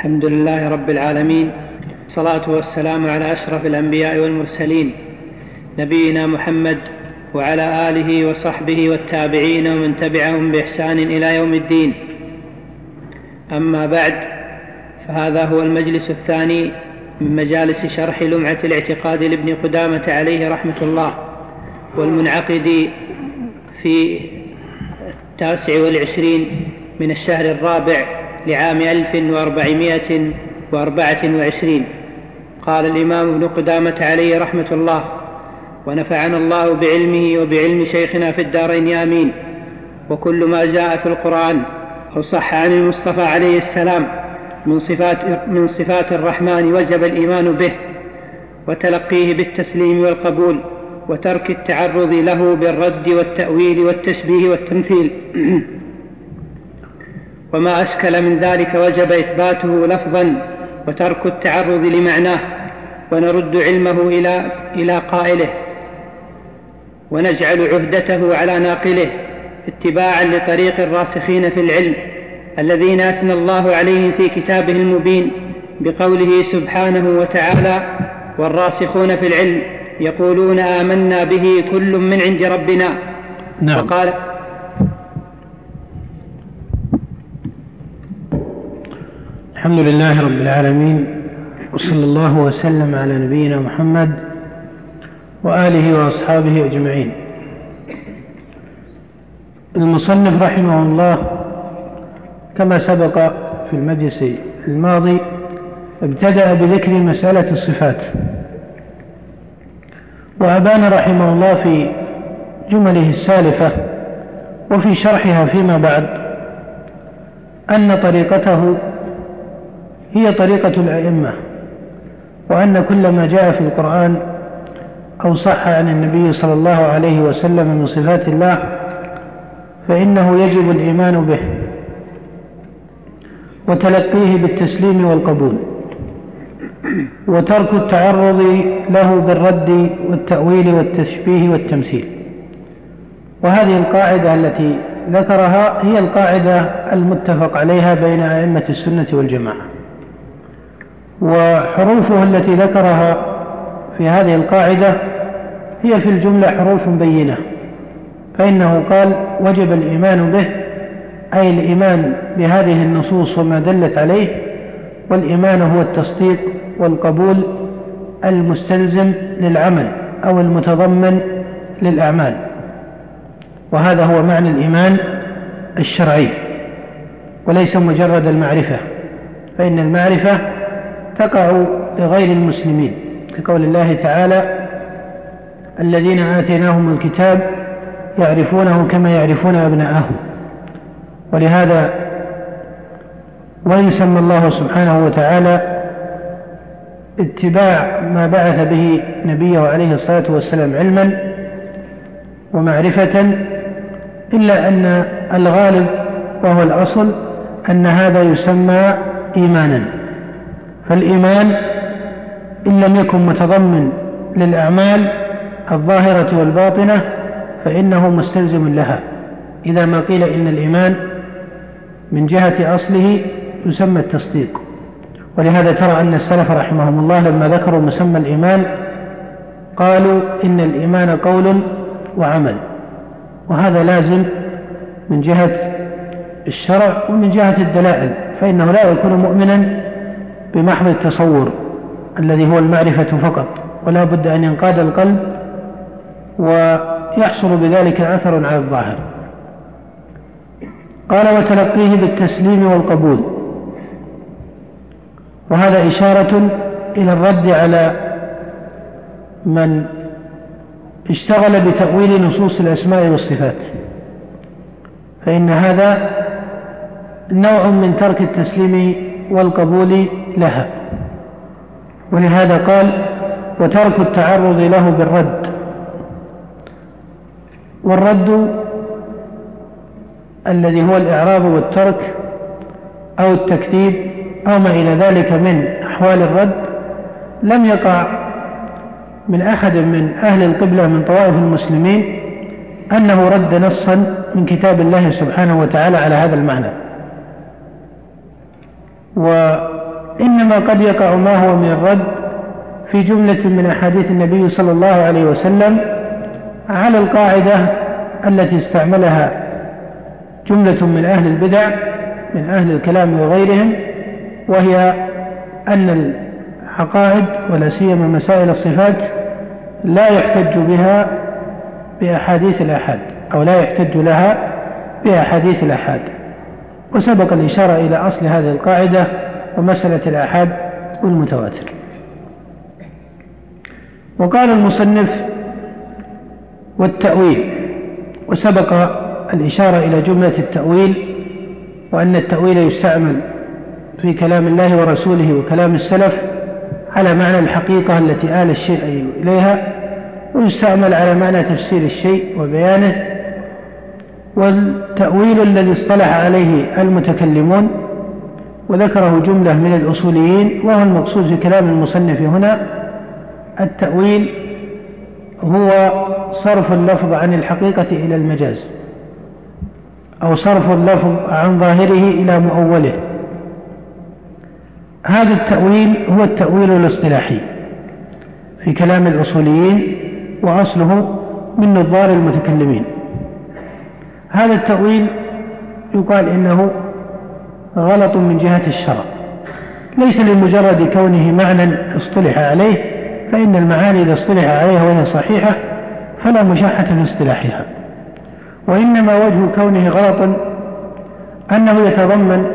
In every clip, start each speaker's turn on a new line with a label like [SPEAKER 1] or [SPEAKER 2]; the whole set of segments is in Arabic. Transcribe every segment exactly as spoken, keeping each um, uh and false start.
[SPEAKER 1] الحمد لله رب العالمين، والصلاة والسلام على أشرف الأنبياء والمرسلين نبينا محمد وعلى آله وصحبه والتابعين ومن تبعهم بإحسان إلى يوم الدين. أما بعد، فهذا هو المجلس الثاني من مجالس شرح لمعة الاعتقاد لابن قدامة عليه رحمة الله، والمنعقد في التاسع والعشرين من الشهر الرابع لعام ألف وأربعمائة وأربعة وعشرين. قال الإمام ابن قدامة عليه رحمة الله: ونفعنا الله بعلمه وبعلم شيخنا في الدارين آمين. وكل ما جاء في القرآن أو صح عن المصطفى عليه السلام من صفات, من صفات الرحمن وجب الإيمان به وتلقيه بالتسليم والقبول، وترك التعرض له بالرد والتأويل والتشبيه والتمثيل. وما أشكل من ذلك وجب إثباته لفظا وترك التعرض لمعناه، ونرد علمه إلى, إلى قائله، ونجعل عهدته على ناقله اتباعا لطريق الراسخين في العلم الذين أثنى الله عليهم في كتابه المبين بقوله سبحانه وتعالى: والراسخون في العلم يقولون آمنا به كل من عند ربنا.
[SPEAKER 2] نعم.
[SPEAKER 1] وقال:
[SPEAKER 2] الحمد لله رب العالمين، وصلى الله وسلم على نبينا محمد وآله وأصحابه أجمعين. المصنف رحمه الله كما سبق في المجلس الماضي ابتدأ بذكر مسألة الصفات، وأبان رحمه الله في جمله السالفة وفي شرحها فيما بعد أن طريقته هي طريقة الأئمة، وأن كل ما جاء في القرآن أو صح عن النبي صلى الله عليه وسلم من صفات الله فإنه يجب الإيمان به وتلقيه بالتسليم والقبول، وترك التعرض له بالرد والتأويل والتشبيه والتمثيل. وهذه القاعدة التي ذكرها هي القاعدة المتفق عليها بين أئمة السنة والجماعة، وحروفها التي ذكرها في هذه القاعدة هي في الجملة حروف بينة، فإنه قال وجب الإيمان به، أي الإيمان بهذه النصوص وما دلت عليه، والإيمان هو التصديق والقبول المستلزم للعمل أو المتضمن للأعمال، وهذا هو معنى الإيمان الشرعي وليس مجرد المعرفة، فإن المعرفة تقع لغير المسلمين كقول الله تعالى: الذين آتيناهم الكتاب يعرفونه كما يعرفون أبناءهم. ولهذا وإن سمى الله سبحانه وتعالى اتباع ما بعث به نبيه عليه الصلاة والسلام علما ومعرفة، إلا أن الغالب وهو الأصل أن هذا يسمى إيمانا. فالإيمان إن لم يكن متضمن للأعمال الظاهرة والباطنة فإنه مستلزم لها، إذا ما قيل إن الإيمان من جهة أصله يسمى التصديق. ولهذا ترى أن السلف رحمهم الله لما ذكروا مسمى الإيمان قالوا إن الإيمان قول وعمل، وهذا لازم من جهة الشرع ومن جهة الدلائل، فإنه لا يكون مؤمنا بمحض التصور الذي هو المعرفة فقط، ولا بد أن ينقاد القلب ويحصل بذلك أثر على الظاهر. قال وتلقيه بالتسليم والقبول، وهذا إشارة إلى الرد على من اشتغل بتأويل نصوص الأسماء والصفات، فإن هذا نوع من ترك التسليم والقبول لها. ولهذا قال وترك التعرض له بالرد، والرد الذي هو الإعراض والترك أو التكذيب أو ما إلى ذلك من أحوال الرد لم يقع من أحد من أهل القبلة من طوائف المسلمين أنه رد نصا من كتاب الله سبحانه وتعالى على هذا المعنى. إنما قد يقع ما هو من الرد في جملة من أحاديث النبي صلى الله عليه وسلم على القاعدة التي استعملها جملة من أهل البدع من أهل الكلام وغيرهم، وهي أن العقائد ولا سيما مسائل الصفات لا يحتج بها بأحاديث الآحاد أو لا يحتج لها بأحاديث الآحاد. وسبق الإشارة إلى أصل هذه القاعدة ومسألة الآحاد والمتواتر. وقال المصنف والتأويل، وسبق الإشارة إلى جملة التأويل وأن التأويل يستعمل في كلام الله ورسوله وكلام السلف على معنى الحقيقة التي آل الشيء إليها، ويستعمل على معنى تفسير الشيء وبيانه. والتأويل الذي اصطلح عليه المتكلمون وذكره جملة من الأصوليين وهو المقصود في كلام المصنف هنا، التأويل هو صرف اللفظ عن الحقيقة إلى المجاز، أو صرف اللفظ عن ظاهره إلى مؤوله. هذا التأويل هو التأويل الاصطلاحي في كلام الأصوليين، وأصله من نظار المتكلمين. هذا التأويل يقال إنه غلط من جهة الشرع، ليس لمجرد كونه معنى اصطلح عليه، فإن المعاني إذا اصطلح عليها وهي صحيحة فلا مشاحة في اصطلاحها، وإنما وجه كونه غلطا أنه يتضمن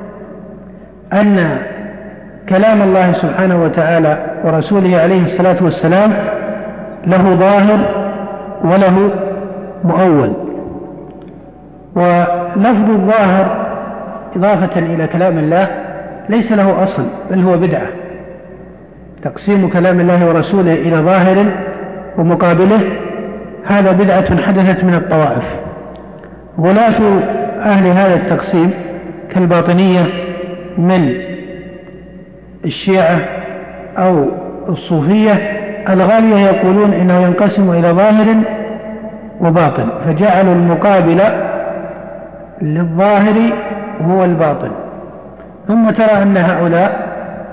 [SPEAKER 2] أن كلام الله سبحانه وتعالى ورسوله عليه الصلاة والسلام له ظاهر وله مؤول. ولفظ الظاهر إضافة إلى كلام الله ليس له أصل، بل هو بدعة. تقسيم كلام الله ورسوله إلى ظاهر ومقابله هذا بدعة حدثت من الطوائف. غلاة أهل هذا التقسيم كالباطنية من الشيعة أو الصوفية الغالية يقولون إنه ينقسم إلى ظاهر وباطن، فجعلوا المقابل للظاهر هو الباطن. ثم ترى أن هؤلاء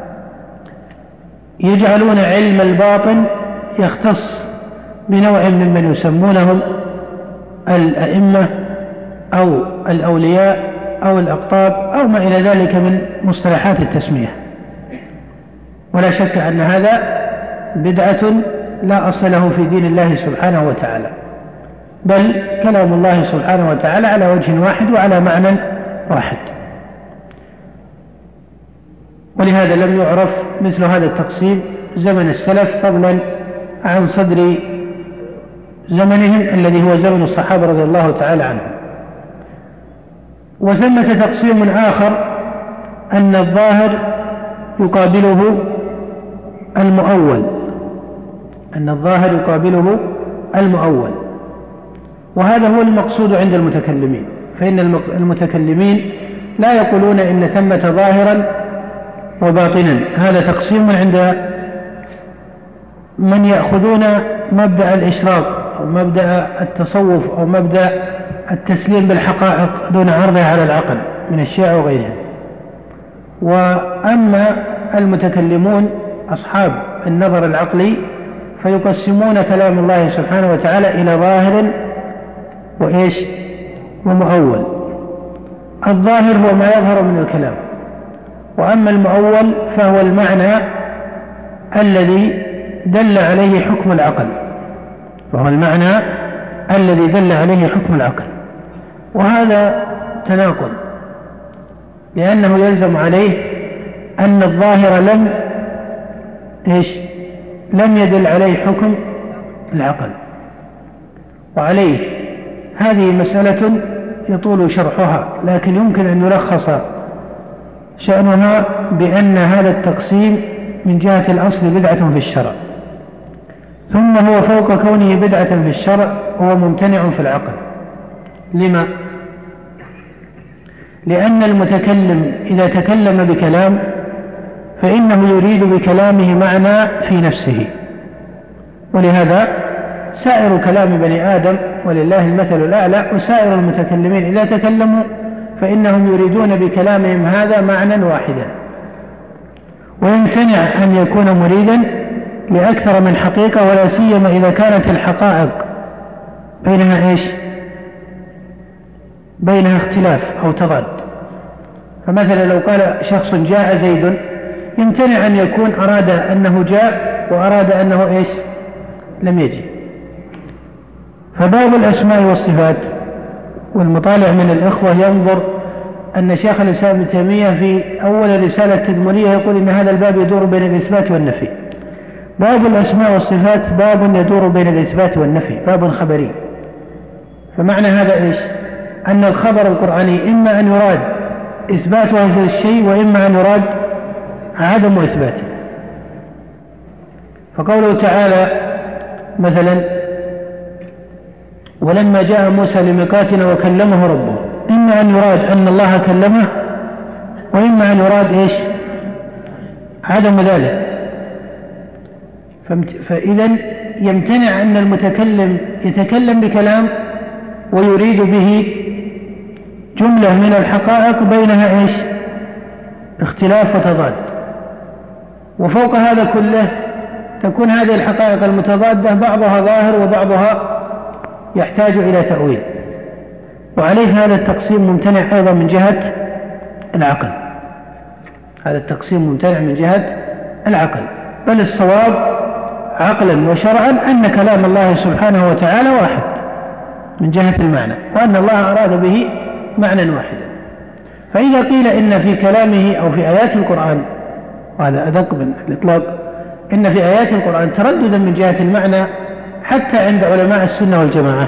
[SPEAKER 2] يجعلون علم الباطن يختص بنوع ممن يسمونهم الأئمة أو الأولياء أو الأقطاب أو ما إلى ذلك من مصطلحات التسمية. ولا شك أن هذا بدعة لا أصل له في دين الله سبحانه وتعالى، بل كلام الله سبحانه وتعالى على وجه واحد وعلى معنى واحد. ولهذا لم يعرف مثل هذا التقسيم زمن السلف فضلا عن صدر زمنهم الذي هو زمن الصحابة رضي الله تعالى عنهم. وثمة تقسيم آخر أن الظاهر يقابله المؤول، أن الظاهر يقابله المؤول، وهذا هو المقصود عند المتكلمين. فإن المتكلمين لا يقولون إن ثمة ظاهرا وباطنا، هذا تقسيم عند من يأخذون مبدأ الإشراق أو مبدأ التصوف أو مبدأ التسليم بالحقائق دون عرضها على العقل من الشيعة وغيرهم. وأما المتكلمون أصحاب النظر العقلي فيقسمون كلام الله سبحانه وتعالى إلى ظاهر وإيش ومؤول. الظاهر هو ما يظهر من الكلام، وأما المؤول فهو المعنى الذي دل عليه حكم العقل، وهو المعنى الذي دل عليه حكم العقل. وهذا تناقض، لأنه يلزم عليه أن الظاهر لم إيش لم يدل عليه حكم العقل. وعليه هذه مسألة يطول شرحها، لكن يمكن أن يلخص شأنها بأن هذا التقسيم من جهة الأصل بدعة في الشرع، ثم هو فوق كونه بدعة في الشرع هو ممتنع في العقل. لما؟ لأن المتكلم إذا تكلم بكلام فإنه يريد بكلامه معنى في نفسه، ولهذا سائر كلام بني آدم ولله المثل الأعلى وسائر المتكلمين إذا تكلموا فإنهم يريدون بكلامهم هذا معنى واحدا، ويمتنع أن يكون مريدا لأكثر من حقيقة، ولا سيما إذا كانت الحقائق بينها إيش؟ بينها اختلاف أو تضاد. فمثلا لو قال شخص جاء زيد، يمتنع أن يكون أراد أنه جاء وأراد أنه إيش؟ لم يجي. فباب الأسماء والصفات، والمطالع من الإخوة ينظر أن شيخ الإسلام ابن تيمية في أول رسالة تدمرية يقول إن هذا الباب يدور بين الإثبات والنفي. باب الأسماء والصفات باب يدور بين الإثبات والنفي، باب خبري. فمعنى هذا إيش؟ أن الخبر القرآني إما أن يراد إثبات هذا الشيء، وإما أن يراد عدم إثباته. فقوله تعالى مثلا ولما جاء موسى لميقاتنا وكلمه ربه، إما أن يراد أن الله كلمه، وإما أن يراد إيش؟ عدم ذلك. فإذا يمتنع أن المتكلم يتكلم بكلام ويريد به جملة من الحقائق بينها إيش؟ اختلاف وتضاد. وفوق هذا كله تكون هذه الحقائق المتضادة بعضها ظاهر وبعضها يحتاج إلى تأويل. وعليه هذا التقسيم ممتنع أيضا من جهة العقل. هذا التقسيم ممتنع من جهة العقل، بل الصواب عقلا وشرعا أن كلام الله سبحانه وتعالى واحد من جهة المعنى، وأن الله أراد به معنى واحدا. فإذا قيل إن في كلامه أو في آيات القرآن، وهذا أدق من الإطلاق، إن في آيات القرآن ترددا من جهة المعنى حتى عند علماء السنة والجماعة،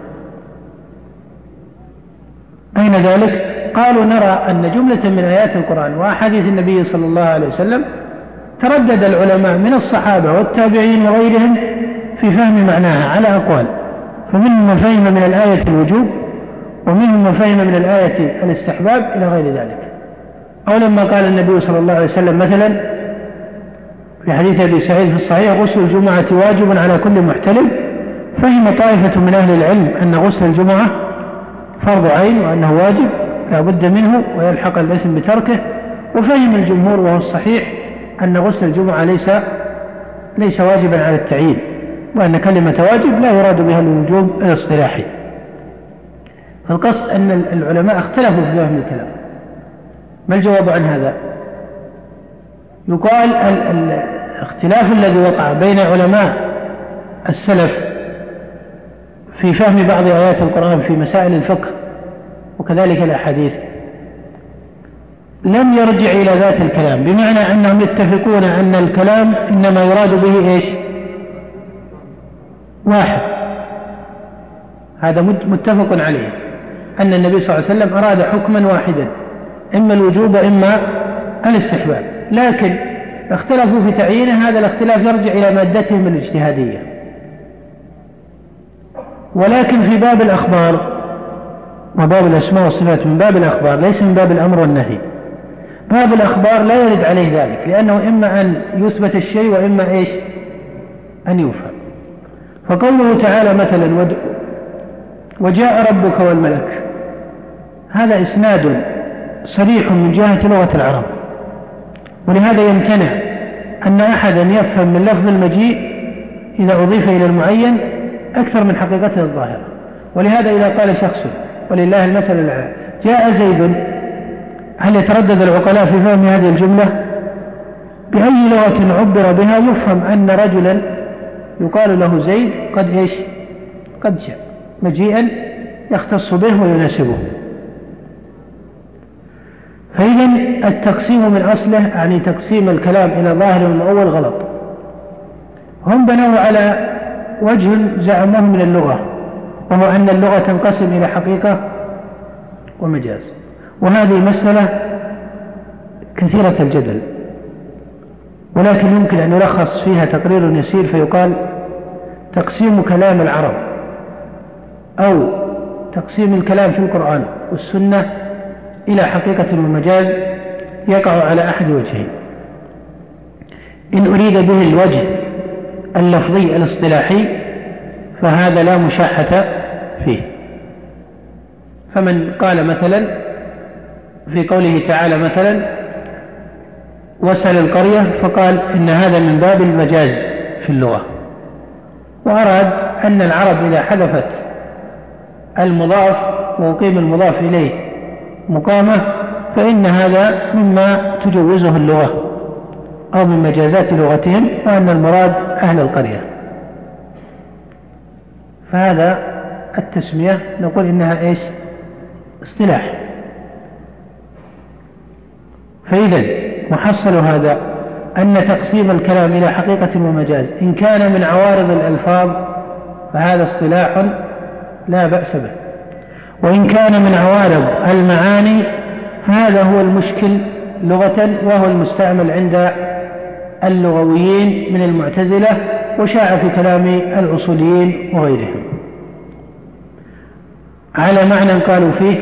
[SPEAKER 2] أين ذلك؟ قالوا نرى أن جملة من آيات القرآن وأحاديث النبي صلى الله عليه وسلم تردد العلماء من الصحابة والتابعين وغيرهم في فهم معناها على أقوال، فمنهم من فهم من الآية الوجوب، ومنهم من فهم من الآية الاستحباب إلى غير ذلك. أو لما قال النبي صلى الله عليه وسلم مثلا في حديث أبي سعيد في الصحيح غسل الجمعة واجب على كل محتلم، فهم طائفة من أهل العلم أن غسل الجمعة فرض عين وأنه واجب لا بد منه ويلحق الاسم بتركه، وفهم الجمهور وهو الصحيح أن غسل الجمعة ليس ليس واجبا على التعيين، وأن كلمة واجب لا يراد بها الوجوب الاصطلاحي. فالقصد أن العلماء اختلفوا في فهم الكلام. ما الجواب عن هذا؟ يقال الاختلاف الذي وقع بين علماء السلف في فهم بعض آيات القرآن في مسائل الفقه وكذلك الأحاديث لم يرجع إلى ذات الكلام، بمعنى أنهم يتفقون أن الكلام إنما يراد به إيش؟ واحد. هذا متفق عليه أن النبي صلى الله عليه وسلم أراد حكما واحدا، إما الوجوب إما الاستحباب، لكن اختلفوا في تعيينه. هذا الاختلاف يرجع إلى مادتهم الاجتهادية. ولكن في باب الأخبار وباب الأسماء والصفات من باب الأخبار ليس من باب الأمر والنهي. باب الأخبار لا يرد عليه ذلك، لأنه إما أن يثبت الشيء وإما إيش؟ أن يفهم. فقوله تعالى مثلا وجاء ربك والملك، هذا إسناد صريح من جهة لغة العرب، ولهذا يمتنع أن أحدا يفهم من لفظ المجيء إذا أضيف إلى المعين أكثر من حقيقته الظاهرة. ولهذا إذا قال شخص ولله المثل الأعلى جاء زيد، هل يتردد العقلاء في فهم هذه الجملة؟ بأي لغة عبر بها يفهم أن رجلا يقال له زيد قد إيش؟ قد جاء مجيئا يختص به ويناسبه. فإذا التقسيم من أصله يعني تقسيم الكلام إلى ظاهر ومؤول غلط. هم بنوا على وجه زعموه من اللغة، وهو أن اللغة تنقسم إلى حقيقة ومجاز، وهذه مسألة كثيرة الجدل، ولكن يمكن أن يلخص فيها تقرير يسير فيقال تقسيم كلام العرب أو تقسيم الكلام في القرآن والسنة إلى حقيقة ومجاز يقع على أحد وجهين. إن أريد به الوجه اللفظي الاصطلاحي فهذا لا مشاحة فيه. فمن قال مثلا في قوله تعالى مثلا واسأل القرية، فقال إن هذا من باب المجاز في اللغة، وأراد أن العرب إذا حذفت المضاف وأقيم المضاف إليه مقامة فإن هذا مما تجوزه اللغة أو من مجازات لغتهم، وأن المراد أهل القرية. فهذا التسمية نقول إنها إيش؟ اصطلاح. فإذا محصل هذا أن تقسيم الكلام إلى حقيقة ومجاز إن كان من عوارض الألفاظ فهذا اصطلاح لا بأس به، وإن كان من عوارض المعاني فهذا هو المشكل لغة، وهو المستعمل عند اللغويين من المعتزلة، وشاع في كلام الأصوليين وغيرهم على معنى قالوا فيه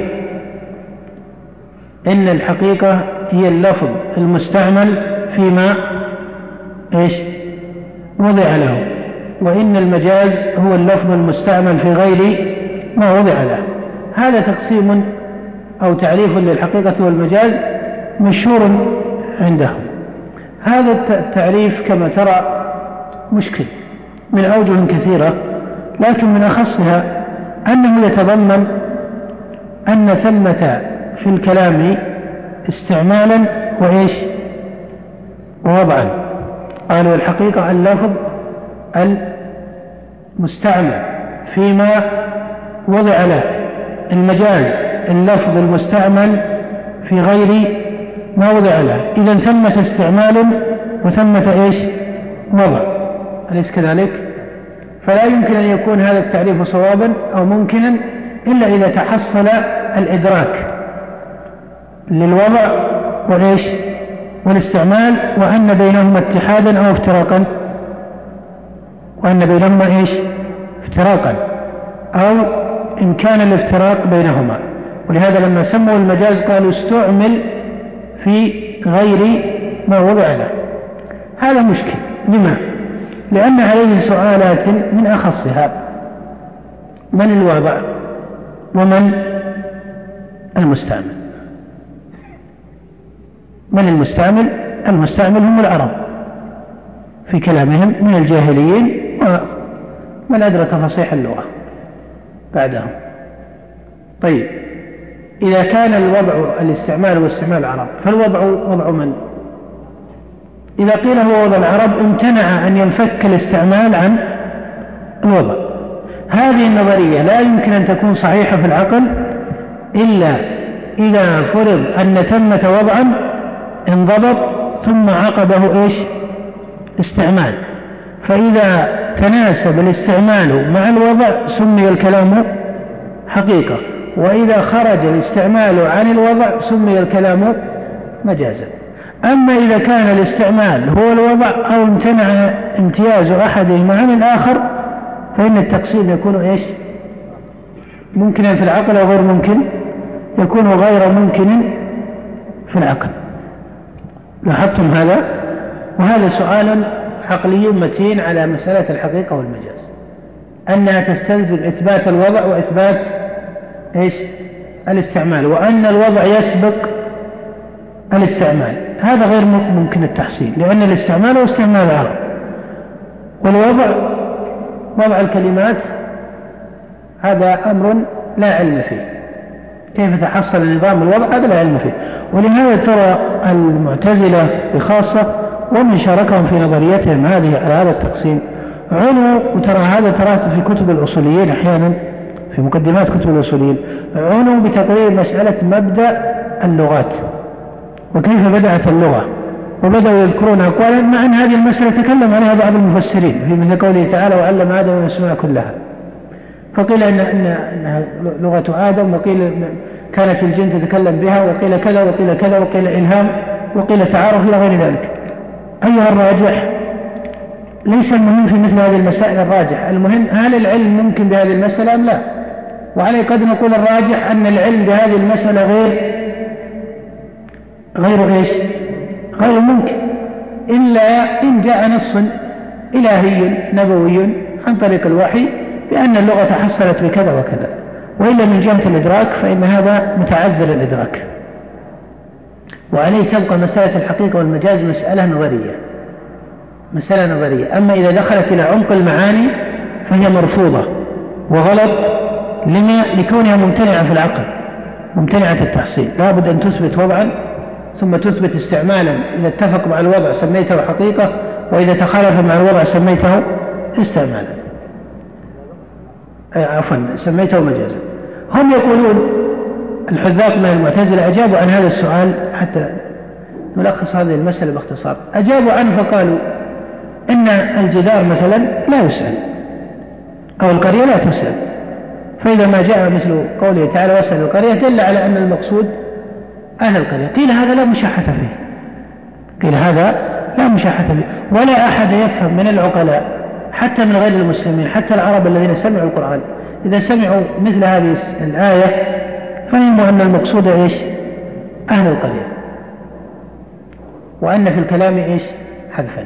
[SPEAKER 2] إن الحقيقة هي اللفظ المستعمل فيما إيش وضع له، وإن المجاز هو اللفظ المستعمل في غير ما وضع له. هذا تقسيم أو تعريف للحقيقة والمجاز مشهور عندهم. هذا التعريف كما ترى مشكل من أوجه كثيرة، لكن من أخصها أنه يتضمن أن ثمة في الكلام استعمالا وإيش ووضعا. قالوا الحقيقة اللفظ المستعمل فيما وضع له، المجاز اللفظ المستعمل في غير ما وضع له. إذا ثمة استعمال وثمة إيش وضع، أليس كذلك؟ فلا يمكن أن يكون هذا التعريف صوابا أو ممكنا إلا إذا تحصل الإدراك للوضع والإيش والاستعمال، وأن بينهما اتحادا أو افتراقا، وأن بينهما إيش افتراقا أو إن كان الافتراق بينهما. ولهذا لما سموا المجاز قالوا استعمل في غير ما وضع له. هذا مشكل. لما؟ لأن عليه سؤالات من أخصها: من الوضع ومن المستعمل؟ من المستعمل؟ المستعمل هم العرب في كلامهم من الجاهليين ومن أدرك فصيح اللغة بعدهم. طيب، إذا كان الوضع الاستعمال واستعمال العرب فالوضع وضع من؟ إذا قيل هو وضع العرب امتنع أن ينفك الاستعمال عن الوضع. هذه النظرية لا يمكن أن تكون صحيحة في العقل إلا إذا فرض أن ثمة وضعا انضبط ثم عقبه إيش استعمال، فإذا تناسب الاستعمال مع الوضع سمي الكلام حقيقة، وإذا خرج الاستعمال عن الوضع سمي الكلام مجازا. أما إذا كان الاستعمال هو الوضع أو امتنع امتياز أحدهما عن الآخر فإن التقسيم يكون إيش ممكنا في العقل أو غير ممكن، يكون غير ممكن في العقل. لاحظتم هذا؟ وهذا سؤال عقلي متين على مسألة الحقيقة والمجاز، أنها تستلزم إثبات الوضع وإثبات إيش الاستعمال، وأن الوضع يسبق الاستعمال. هذا غير ممكن التحصيل، لأن الاستعمال هو استعمال العرب، والوضع وضع الكلمات هذا أمر لا علم فيه. كيف تحصل نظام الوضع هذا لا علم فيه. ولهذا ترى المعتزلة بخاصة ومن شاركهم في نظريتهم هذه على هذا التقسيم عنوا، وترى هذا تراه في كتب الأصوليين أحيانا في مقدمات كتب الأصوليين، عنوا بتقرير مسألة مبدأ اللغات وكيف بدأت اللغة، وبدأوا يذكرون أقوالا مع أن هذه المسألة تكلم عليها بعض المفسرين في مثل قوله تعالى وعلم آدم الأسماء كلها، فقيل إن إنها لغة آدم، وقيل إن كانت الجن تتكلم بها، وقيل كذا وقيل كذا، وقيل إلهام، وقيل تعارف إلى غير ذلك. أيها الراجح؟ ليس المهم في مثل هذه المسائل الراجح، المهم هل العلم ممكن بهذه المسألة أم لا؟ وعليه قد نقول الراجح أن العلم بهذه المسألة غير غير إيش؟ غير ممكن، إلا إن جاء نص إلهي نبوي عن طريق الوحي بأن اللغة حصلت بكذا وكذا، وإلا من جهة الإدراك فإن هذا متعذر الإدراك. وعليه تبقى مسألة الحقيقة والمجاز مسألة نظرية مسألة نظرية. أما إذا دخلت إلى عمق المعاني فهي مرفوضة وغلط لما لكونها ممتنعة في العقل، ممتنعة التحصيل. لا بد أن تثبت وضعا ثم تثبت استعمالا، إذا اتفق مع الوضع سميته حقيقة، وإذا تخالف مع الوضع سميته استعمالا، عفوا سميته مجازا. هم يقولون الحذاق من المعتزلة أجابوا عن هذا السؤال، حتى نلخص هذه المسألة باختصار. أجابوا عنه فقالوا إن الجدار مثلا لا يسأل أو القرية لا تسأل، فإذا ما جاء مثل قوله تعالى واسأل القرية دل على أن المقصود أهل القرية. قيل هذا لا مشاحة فيه، قيل هذا لا مشاحة فيه، ولا أحد يفهم من العقلاء حتى من غير المسلمين حتى العرب الذين سمعوا القرآن إذا سمعوا مثل هذه الآية فهموا أن المقصود إيش؟ أهل القرية، وأن في الكلام إيش؟ حذفا.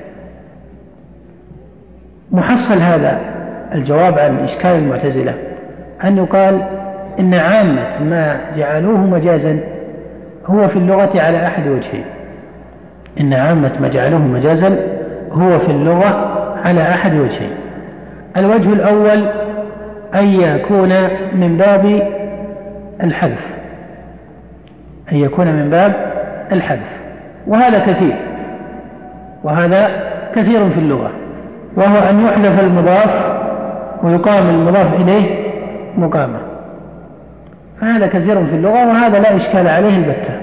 [SPEAKER 2] محصل هذا الجواب عن إشكال المعتزلة أن يقال إن عامة ما جعلوه مجازا هو في اللغة على أحد وجهين. إن عامة ما جعلوه مجازا هو في اللغة على أحد وجهين. الوجه الأول أن يكون من باب الحذف، أن يكون من باب الحذف، وهذا كثير وهذا كثير في اللغة، وهو أن يحذف المضاف ويقام المضاف إليه مقامة، فهذا كثير في اللغة وهذا لا إشكال عليه البتة.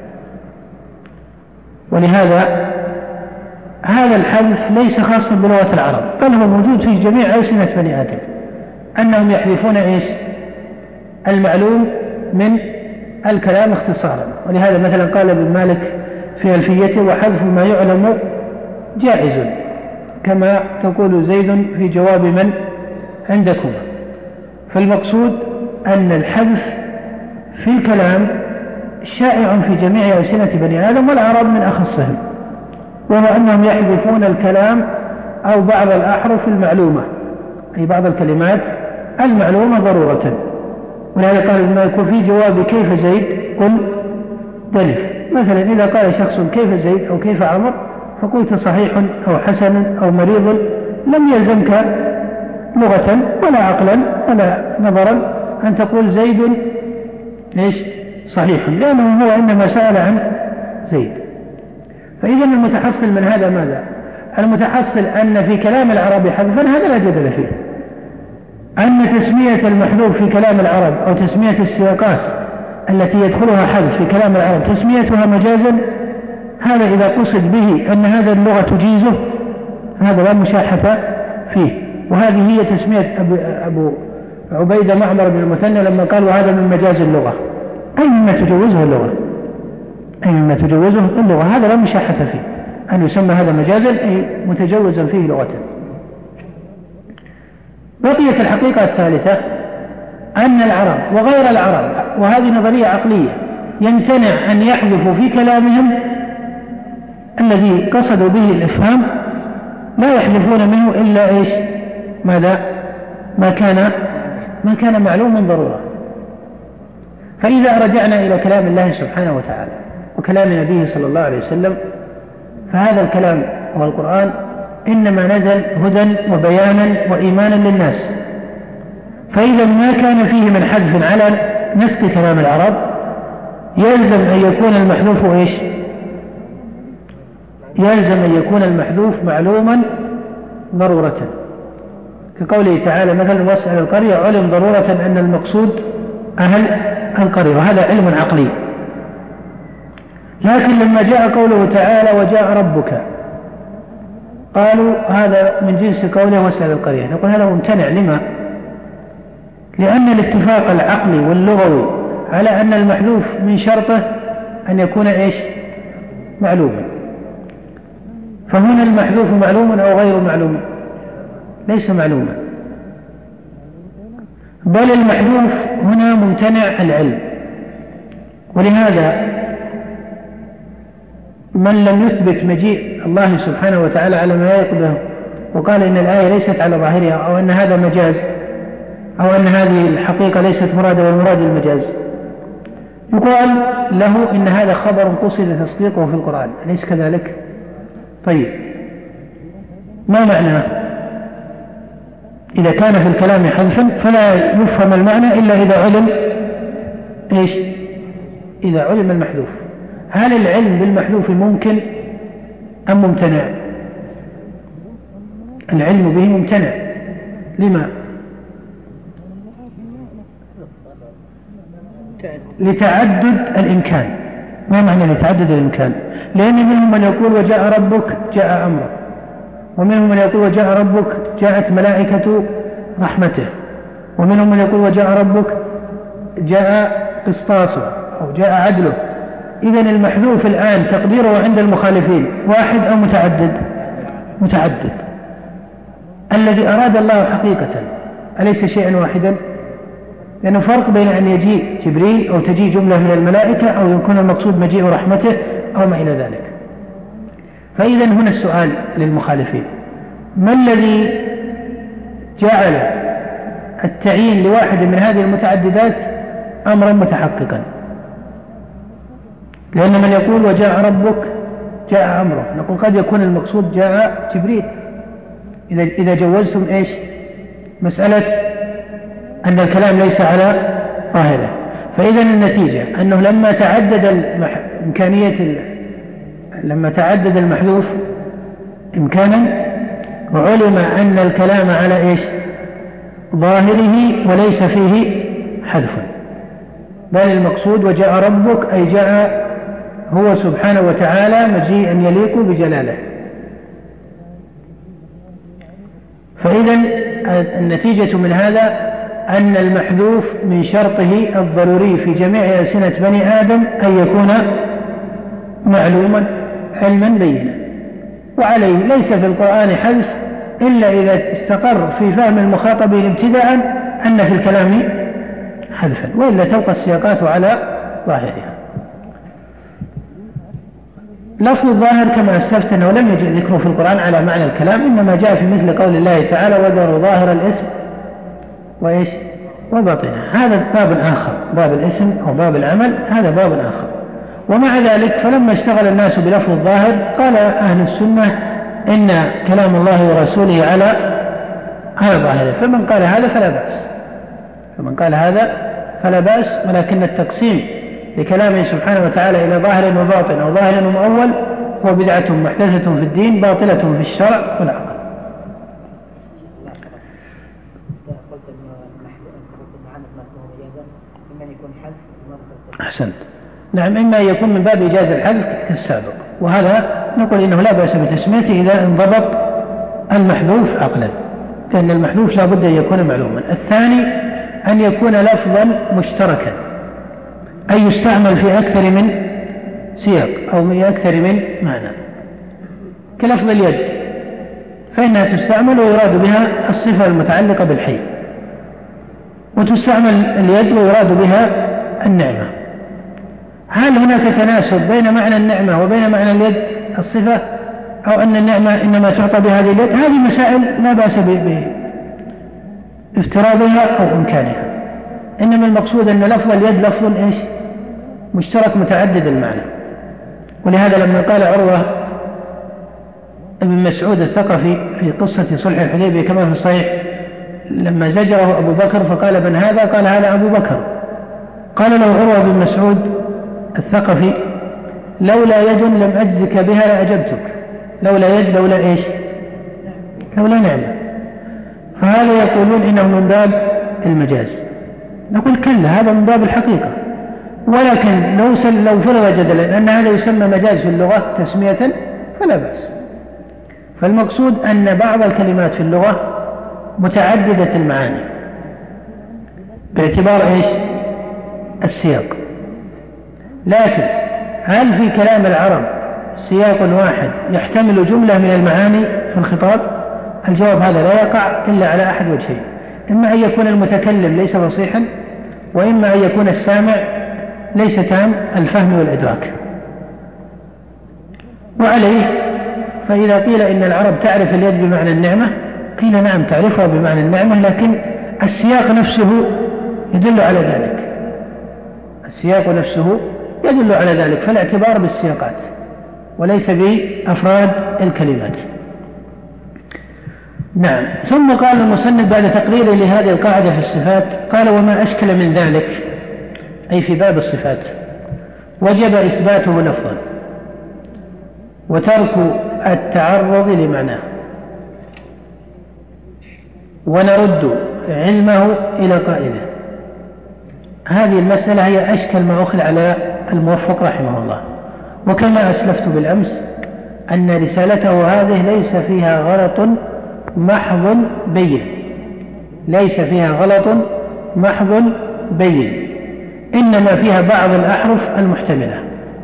[SPEAKER 2] ولهذا هذا الحذف ليس خاصا بلغة العرب، بل هو موجود في جميع ألسنة بني آدم، أنهم يحذفون إيش؟ المعلوم من الكلام اختصارا. ولهذا مثلا قال ابن مالك في ألفيته وحذف ما يعلم جائز، كما تقول زيد في جواب من عندكما. فالمقصود أن الحذف في الكلام شائع في جميع ألسنة بني آدم والعرب من أخصهم، وهو أنهم يحذفون الكلام أو بعض الأحرف المعلومة، أي بعض الكلمات المعلومة ضرورة. ولهذا قال ما يكون في جواب كيف زيد قل دلف. مثلا إذا قال شخص كيف زيد أو كيف عمر فقلت صحيح أو حسن أو مريض، لم يلزمك لغة ولا عقلا ولا نظرا أن تقول زيد ليش صحيح، لأنه هو إنما سأل عن زيد. فإذا المتحصل من هذا ماذا؟ المتحصل أن في كلام العرب حذفا هذا لا جدل فيه، أن تسمية المحذوف في كلام العرب أو تسمية السياقات التي يدخلها حذف في كلام العرب تسميتها مجازا، هذا إذا قصد به أن هذا اللغة تجيزه هذا لا مشاحة فيه. وهذه هي تسمية أبو, أبو عبيدة معمر بن المثنى لما قال وهذا من مجاز اللغة، أي مما تجوزه اللغة، أي مما تجوزه اللغة، هذا لا مشاحة فيه، أن يسمى هذا مجازا أي متجوزا فيه لغة. بقيت الحقيقة الثالثة أن العرب وغير العرب، وهذه نظرية عقلية، يمتنع أن يحذفوا في كلامهم الذي قصدوا به الإفهام، لا يحذفون منه إلا إيش؟ ماذا؟ ما كان ما كان معلوما ضرورة. فإذا رجعنا إلى كلام الله سبحانه وتعالى وكلام نبيه صلى الله عليه وسلم، فهذا الكلام هو القرآن إنما نزل هدى وبيانا وإيمانا للناس. فإذا ما كان فيه من حذف على نسق كلام العرب يلزم أن يكون المحذوف إيش؟ يلزم أن يكون المحذوف معلوما ضرورة، كقوله تعالى مثلا واسأل القرية علم ضرورة أن المقصود أهل القرية، وهذا علم عقلي. لكن لما جاء قوله تعالى وجاء ربك قالوا هذا من جنس قوله واسأل القرية، نقول هذا ممتنع. لما؟ لأن الاتفاق العقلي واللغوي على أن المحذوف من شرطه أن يكون إيش؟ معلوما. فهنا المحذوف معلوم أو غير معلوم؟ ليس معلوما، بل المحذوف هنا ممتنع العلم. ولهذا من لم يثبت مجيء الله سبحانه وتعالى على ما يقبله وقال إن الآية ليست على ظاهرها أو أن هذا مجاز أو أن هذه الحقيقة ليست مرادة والمراد المجاز، يقال له إن هذا خبر قصد تصديقه في القرآن، أليس كذلك؟ طيب ما معناه؟ إذا كان في الكلام حذفا فلا يفهم المعنى إلا إذا علم إيش؟ إذا علم المحذوف. هل العلم بالمحذوف ممكن أم ممتنع؟ العلم به ممتنع. لما؟ لتعدد الإمكان. ما معنى لتعدد الإمكان؟ لأن منهم من يقول وجاء ربك جاء أمره، ومنهم من يقول وجاء ربك جاءت ملائكة رحمته، ومنهم من يقول وجاء ربك جاء قسطاسه أو جاء عدله. إذن المحذوف الآن تقديره عند المخالفين واحد أو متعدد؟ متعدد. الذي أراد الله حقيقة أليس شيئا واحدا؟ لأنه فرق بين أن يجيء جبريل أو تجيء جملة من الملائكة أو يكون المقصود مجيء رحمته أو ما إلى ذلك. فإذا هنا السؤال للمخالفين: ما الذي جعل التعيين لواحد من هذه المتعددات أمرا متحققا؟ لأن من يقول وجاء ربك جاء أمره، نقول قد يكون المقصود جاء جبريل إذا إذا جوزتم إيش؟ مسألة أن الكلام ليس على ظاهره. فإذا النتيجة أنه لما تعدد المح... إمكانية لما تعدد المحذوف إمكانا وعلم أن الكلام على إيش؟ ظاهره وليس فيه حذف، بل المقصود وجاء ربك أي جاء هو سبحانه وتعالى مجيئا يليق بجلاله. فإذا النتيجة من هذا أن المحذوف من شرطه الضروري في جميع ألسنة بني آدم أن يكون معلوما علما بينا، وعليه ليس في القرآن حذف إلا إذا استقر في فهم المخاطبين ابتداء أن في الكلام حذفا، وإلا تبقى السياقات على ظاهرها. لفظ الظاهر كما أسلفت أنه لم يجد ذكره في القرآن على معنى الكلام، إنما جاء في مثل قول الله تعالى وذروا ظاهر الاسم وإيش؟ وباطنه. هذا باب آخر، باب الاسم أو باب العمل، هذا باب آخر. ومع ذلك فلما اشتغل الناس بلفظ الظاهر قال أهل السنة إن كلام الله ورسوله على على ظاهره، فمن قال هذا فلا بأس، فمن قال هذا فلا بأس، ولكن التقسيم لكلامه سبحانه وتعالى إلى ظاهر وباطن أو ظاهر ومؤول هو بدعة محدثة في الدين باطلة في الشرع والعقل. أحسنت. نعم، إما يكون من باب إجازة الحذف كالسابق، وهذا نقول إنه لا بأس بتسميته إذا انضبط المحذوف عقلا، لأن المحذوف لا بد أن يكون معلوما. الثاني أن يكون لفظا مشتركا، أي يستعمل في أكثر من سياق أو من أكثر من معنى، كلفظ اليد فإنها تستعمل ويراد بها الصفة المتعلقة بالحي، وتستعمل اليد ويراد بها النعمة. هل هناك تناسب بين معنى النعمة وبين معنى اليد الصفة، أو أن النعمة إنما تعطى بهذه اليد؟ هذه مسائل لا بأس بافتراضها أو إمكانها، إنما المقصود أن لفظ اليد لفظ إيش؟ مشترك متعدد المعنى. ولهذا لما قال عروة ابن مسعود الثقفي في قصة صلح الحديبية كما في الصحيح لما زجره أبو بكر فقال من هذا؟ قال هذا أبو بكر. قال له عروة بن مسعود الثقفي لولا يد لم أجزك بها لأجبتك. لولا يد لولا إيش؟ لولا نعمة. فهذا يقولون إنه من باب المجاز، نقول كلا، هذا من باب الحقيقة. ولكن لو لو فرض جدلا أن هذا يسمى مجاز في اللغة تسمية فلا بأس. فالمقصود أن بعض الكلمات في اللغة متعددة المعاني باعتبار إيش؟ السياق. لكن هل في كلام العرب سياق واحد يحتمل جملة من المعاني في الخطاب؟ الجواب هذا لا يقع إلا على أحد وجهين: إما أن يكون المتكلم ليس فصيحا، وإما أن يكون السامع ليس تام الفهم والإدراك. وعليه فإذا قيل إن العرب تعرف اليد بمعنى النعمة قيل نعم تعرفها بمعنى النعمة، لكن السياق نفسه يدل على ذلك. السياق نفسه يدل على ذلك، فالاعتبار بالسياقات وليس بأفراد الكلمات. نعم. ثم قال المصنف بعد تقريره لهذه القاعدة في الصفات قال: وما أشكل من ذلك، أي في باب الصفات، وجب إثباته لفظا وترك التعرض لمعناه، ونرد علمه إلى قائله. هذه المسألة هي أشكل ما أخذ على الموفق رحمه الله. وكما أسلفت بالأمس أن رسالته هذه ليس فيها غلط محض بين، ليس فيها غلط محض بين، إنما فيها بعض الأحرف المحتملة.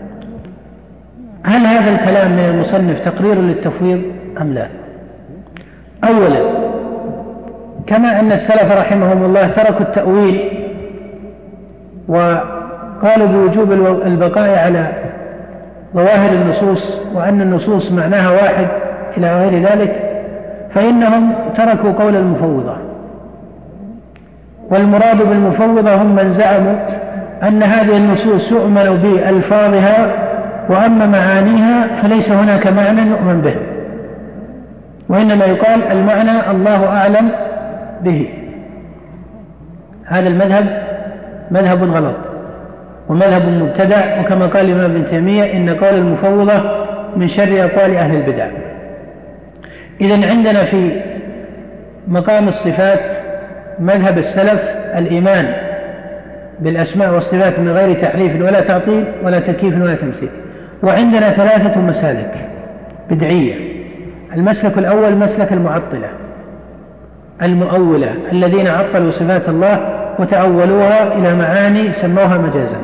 [SPEAKER 2] هل هذا الكلام من المصنف تقرير للتفويض أم لا؟ أولا، كما أن السلف رحمهم الله تركوا التأويل وقالوا بوجوب البقاء على ظواهر النصوص وأن النصوص معناها واحد إلى غير ذلك، فإنهم تركوا قول المفوضة. والمراد بالمفوضة هم من زعموا أن هذه النصوص يؤمن بألفاظها، وأما معانيها فليس هناك معنى يؤمن به، وإنما يقال المعنى الله أعلم به. هذا المذهب مذهب غلط ومذهب مبتدع، وكما قال الإمام ابن تيمية إن قول المفوضة من شر أقوال أهل البدع. إذن عندنا في مقام الصفات مذهب السلف الإيمان بالأسماء والصفات من غير تحريف ولا تعطيل ولا تكييف ولا تمثيل. وعندنا ثلاثة مسالك بدعية. المسلك الأول مسلك المعطلة المؤولة الذين عطلوا صفات الله وتأولوها إلى معاني سموها مجازا،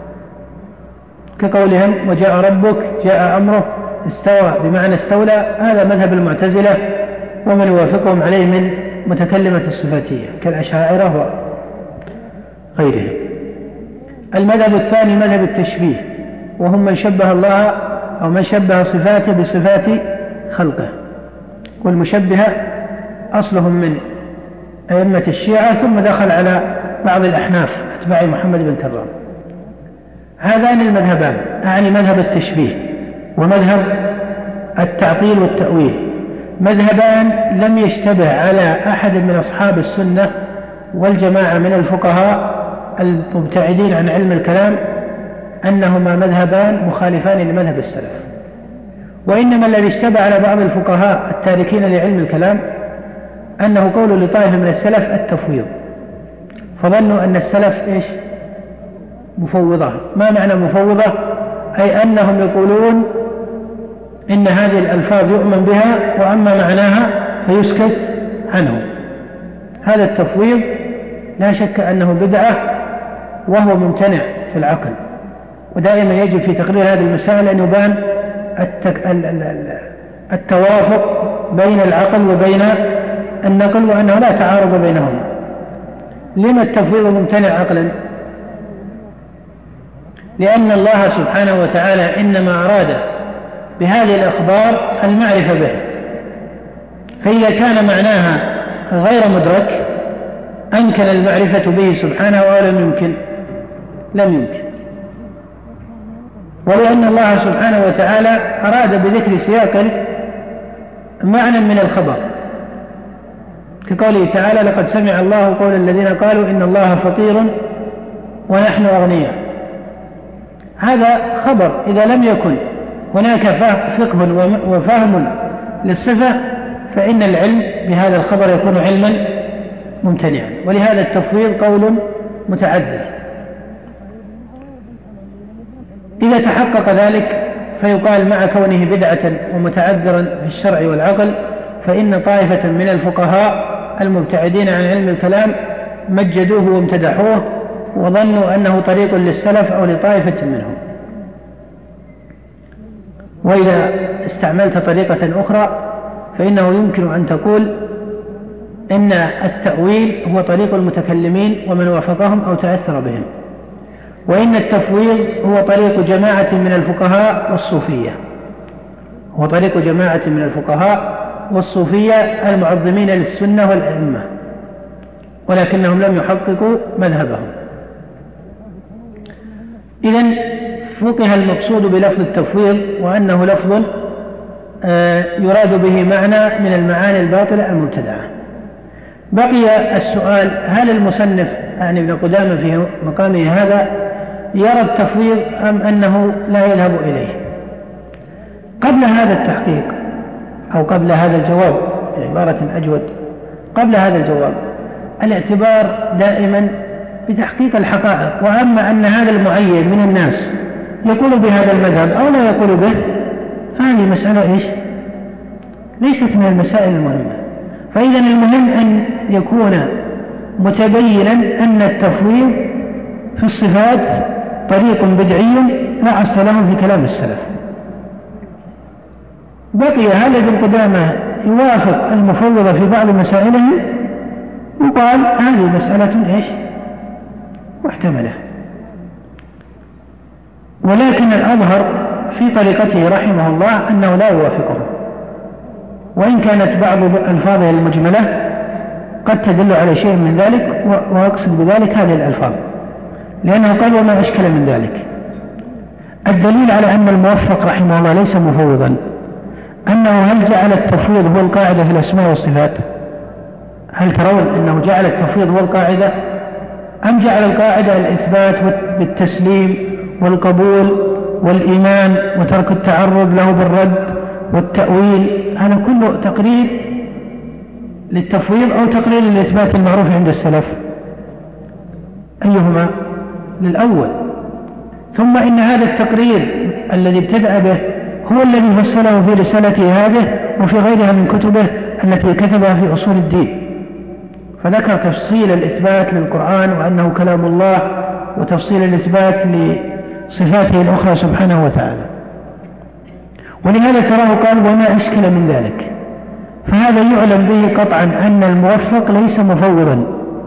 [SPEAKER 2] كقولهم وجاء ربك، جاء أمره، استوى بمعنى استولى. هذا مذهب المعتزلة ومن يوافقهم عليه من متكلمة الصفاتية كالأشاعرة وغيرهم. المذهب الثاني مذهب التشبيه، وهم من شبه الله أو من شبه صفاته بصفات خلقه، والمشبهة أصلهم من أئمة الشيعة ثم دخل على بعض الأحناف أتباع محمد بن كرام. هذان المذهبان، أعني مذهب التشبيه ومذهب التعطيل والتأويل، مذهبان لم يشتبه على أحد من أصحاب السنة والجماعة من الفقهاء المبتعدين عن علم الكلام أنهما مذهبان مخالفان لمذهب السلف. وإنما الذي اشتبه على بعض الفقهاء التاركين لعلم الكلام أنه قول لطائفة من السلف التفويض، فظنوا أن السلف إيش؟ مفوضة. ما معنى مفوضة؟ أي أنهم يقولون إن هذه الألفاظ يؤمن بها وأما معناها فيسكت عنه. هذا التفويض لا شك أنه بدعة وهو ممتنع في العقل، ودائما يجب في تقرير هذه المسائل أن يبان التك... التوافق بين العقل وبين النقل، وأنه لا تعارض بينهما. لما التفويض ممتنع عقلا؟ لأن الله سبحانه وتعالى إنما أراد بهذه الأخبار المعرفة به، فإذا كان معناها غير مدرك أمكن المعرفة به سبحانه ولم يمكن لم يمكن. ولأن الله سبحانه وتعالى أراد بذكر سياق معنى من الخبر، كقوله تعالى لقد سمع الله قول الذين قالوا إن الله فقير ونحن أغنياء. هذا خبر، إذا لم يكن هناك فقه وفهم للصفة فإن العلم بهذا الخبر يكون علما ممتنعا. ولهذا التفويض قول متعذر. إذا تحقق ذلك فيقال مع كونه بدعة ومتعذرا في الشرع والعقل فإن طائفة من الفقهاء المبتعدين عن علم الكلام مجدوه وامتدحوه وظنوا أنه طريق للسلف أو لطائفة منهم. وإذا استعملت طريقة أخرى فإنه يمكن أن تقول إن التأويل هو طريق المتكلمين ومن وافقهم أو تأثر بهم، وإن التفويض هو طريق جماعة من الفقهاء والصوفية، هو طريق جماعة من الفقهاء والصوفية المعظمين للسنة والأئمة، ولكنهم لم يحققوا مذهبهم. إذن فقه المقصود بلفظ التفويض وأنه لفظ يراد به معنى من المعاني الباطلة المبتدعة. بقي السؤال: هل المصنف يعني ابن قدامة في مقامه هذا يرى التفويض أم أنه لا يذهب إليه؟ قبل هذا التحقيق أو قبل هذا الجواب بعبارة أجود، قبل هذا الجواب الاعتبار دائما بتحقيق الحقائق، وأما أن هذا المعين من الناس يقول بهذا المذهب أو لا يقول به فهذه مسألة إيش؟ ليست من المسائل المهمة. فإذا المهم أن يكون متبينا أن التفويض في الصفات طريق بدعي لا أصل له في كلام السلف. بقي هل ابن قدامة يوافق المفوضة في بعض مسائله؟ وقال هذه مسألة إيش؟ محتملة. ولكن الأظهر في طريقته رحمه الله أنه لا يوافقه، وإن كانت بعض ألفاظه المجملة قد تدل على شيء من ذلك، وأقصد بذلك هذه الألفاظ، لأنه قال وما أشكل من ذلك. الدليل على أن الموفق رحمه الله ليس مفوضا أنه هل جعل التفويض هو القاعدة في الأسماء والصفات؟ هل ترون أنه جعل التفويض هو القاعدة أم جعل القاعدة الإثبات بالتسليم والقبول والإيمان وترك التعرض له بالرد والتأويل؟ هذا كله تقرير للتفويض أو تقرير للإثبات المعروف عند السلف؟ أيهما؟ للأول. ثم إن هذا التقرير الذي ابتدأ به هو الذي فصله في رسالته هذه وفي غيرها من كتبه التي كتبها في أصول الدين، فذكر تفصيل الإثبات للقرآن وأنه كلام الله، وتفصيل الإثبات لصفاته الأخرى سبحانه وتعالى. ولهذا تراه قال وما أشكل من ذلك. فهذا يعلم به قطعا أن الموفق ليس مفوضا،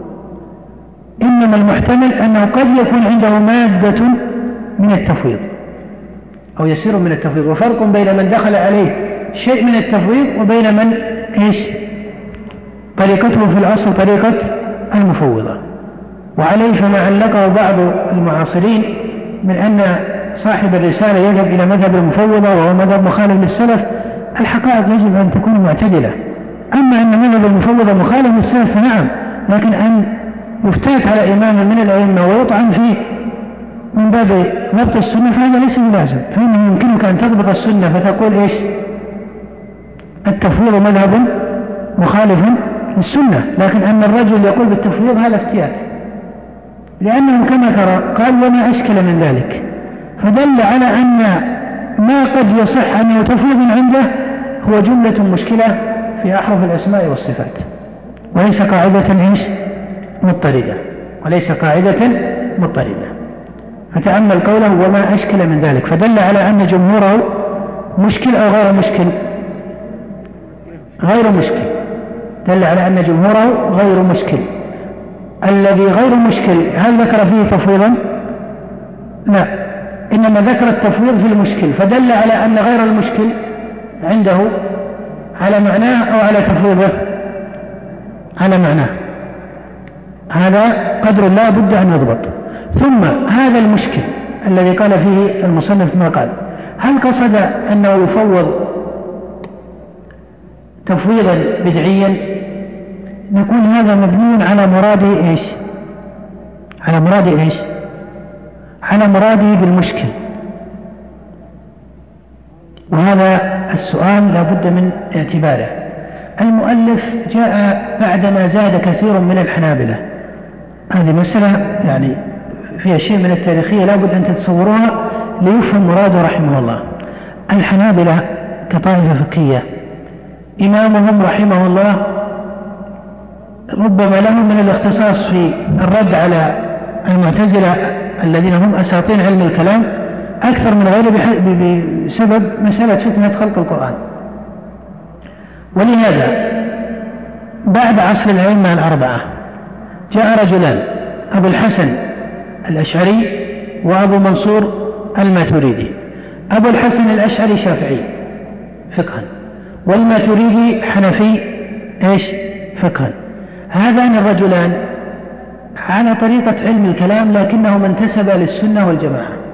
[SPEAKER 2] إنما المحتمل أنه قد يكون عنده مادة من التفويض أو يسير من التفويض، وفرق بين من دخل عليه شيء من التفويض وبين من إيش طريقته في الأصل طريقة المفوضة. وعليه فما علقه بعض المعاصرين من أن صاحب الرسالة يذهب إلى مذهب المفوضة وهو مذهب مخالف للسلف، الحقائق يجب أن تكون معتدلة. أما أن مذهب المفوضة مخالف للسلف فنعم، لكن أن يفتات على إمام من الأئمة ويطعن فيه من باب ضبط السنة فهذا ليس بلازم. فإنه يمكنك أن تضبط السنة فتقول إيش التفويض مذهب مخالف للسنة، لكن أن الرجل يقول بالتفويض هذا افتيات، لأنه كما ترى قال وما أشكل من ذلك، فدل على أن ما قد يصح أنه تفويض عنده هو جملة مشكلة في أحرف الأسماء والصفات، وليس قاعدة إيش مضطردة، وليس قاعدة مضطردة. فتأمل قوله وما أشكل من ذلك، فدل على أن جمهوره مشكل أو غير مشكل؟ غير مشكل. دل على أن جمهوره غير مشكل. الذي غير مشكل هل ذكر فيه تفويضا؟ لا، إنما ذكر التفويض في المشكل، فدل على أن غير المشكل عنده على معناه أو على تفويضه على معناه. هذا قدر لا بد أن يضبط. ثم هذا المشكل الذي قال فيه المصنف ما قال، هل قصد أنه يفوض تفويضا بدعيا؟ نقول هذا مبني على مراده إيش على مراده إيش على مراده بالمشكل، وهذا السؤال لا بد من اعتباره. المؤلف جاء بعدما زاد كثير من الحنابلة، هذه مسألة يعني فيها شيء من التاريخية لا بد أن تتصوروها ليفهم مراده رحمه الله. الحنابلة كطائفة فقهية إمامهم رحمه الله ربما له من الاختصاص في الرد على المعتزلة الذين هم أساطين علم الكلام أكثر من غيره بسبب مسألة فتنة خلق القرآن. ولهذا بعد عصر الأئمة الأربعة جاء رجلان، أبو الحسن الأشعري وأبو منصور الماتريدي. أبو الحسن الأشعري شافعي فقها، والماتريدي حنفي إيش فقها. هذان الرجلان على طريقة علم الكلام لكنهما انتسبا للسنة والجماعة،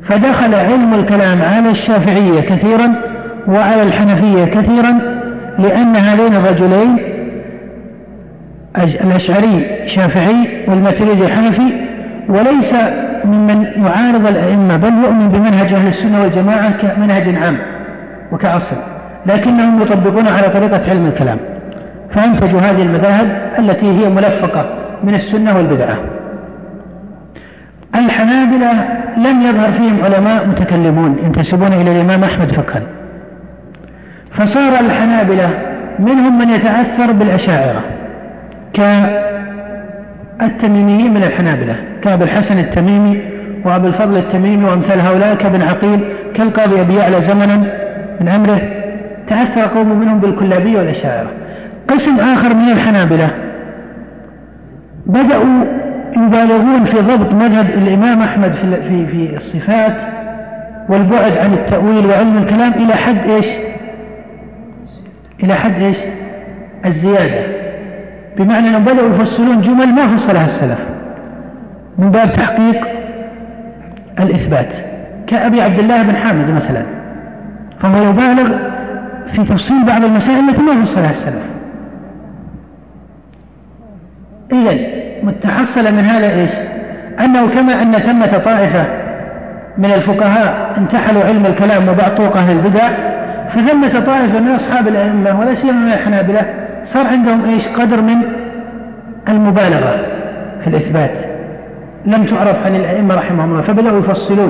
[SPEAKER 2] فدخل علم الكلام على الشافعية كثيرا وعلى الحنفية كثيرا، لأن هذين الرجلين الأشعري شافعي والماتريدي حنفي، وليس ممن يعارض الأئمة، بل يؤمن بمنهج أهل السنة والجماعة كمنهج عام وكأصل، لكنهم يطبقون على طريقة علم الكلام، فأنتجوا هذه المذاهب التي هي ملفقة من السنة والبدعة. الحنابلة لم يظهر فيهم علماء متكلمون ينتسبون إلى الإمام أحمد فقها، فصار الحنابلة منهم من يتأثر بالأشاعرة كالتميميين من الحنابلة، كأبي الحسن التميمي وأبي الفضل التميمي وأمثال هؤلاء، كابن عقيل، كالقاضي أبي يعلى زمنا من عمره، تأثر قوم منهم بالكلابية والأشاعرة. قسم آخر من الحنابلة بدأوا يبالغون في ضبط مذهب الإمام أحمد في في الصفات والبعد عن التأويل وعلم الكلام إلى حد إيش؟ إلى حد إيش؟ الزيادة، بمعنى أنهم بدأوا يفصلون جمل ما فصلها السلف من باب تحقيق الإثبات، كأبي عبد الله بن حامد مثلا، فهو يبالغ في تفصيل بعض المسائل التي ما فصلها السلف. إذن متحصل من هذا إيش؟ أنه كما أن ثمة طائفة من الفقهاء انتحلوا علم الكلام وبعطوق أهل البدع، فثمة طائفة من أصحاب الأئمة ولا سيما من الحنابلة صار عندهم إيش؟ قدر من المبالغة في الإثبات لم تعرف عن الأئمة رحمهم الله، فبدأوا يفصلون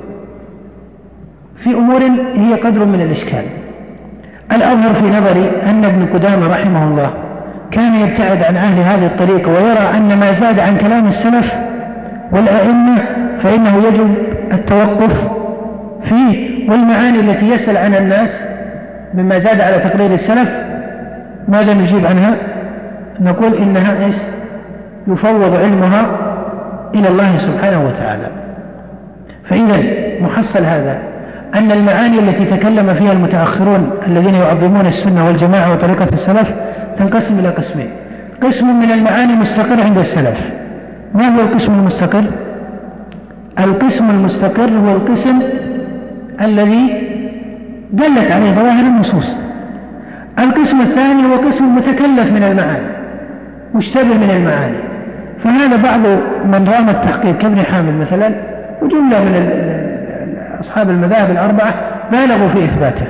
[SPEAKER 2] في أمور هي قدر من الإشكال. الأظهر في نظري أن ابن قدامة رحمه الله كان يبتعد عن أهل هذه الطريقة، ويرى أن ما زاد عن كلام السلف والأئمة فإنه يجب التوقف فيه، والمعاني التي يسأل عنها الناس مما زاد على تقرير السلف ماذا نجيب عنها؟ نقول إنها إيش؟ يفوض علمها إلى الله سبحانه وتعالى. فإذا محصل هذا أن المعاني التي تكلم فيها المتأخرون الذين يعظمون السنة والجماعة وطريقة السلف تنقسم إلى قسمين: قسم من المعاني مستقر عند السلف. ما هو القسم المستقر؟ القسم المستقر هو القسم الذي دلت عليه ظواهر النصوص. القسم الثاني هو قسم متكلف من المعاني، مشتبه من المعاني، فهذا بعض من رام التحقيق كابن حامد مثلا وجملة من أصحاب المذاهب الأربعة بالغوا في إثباته،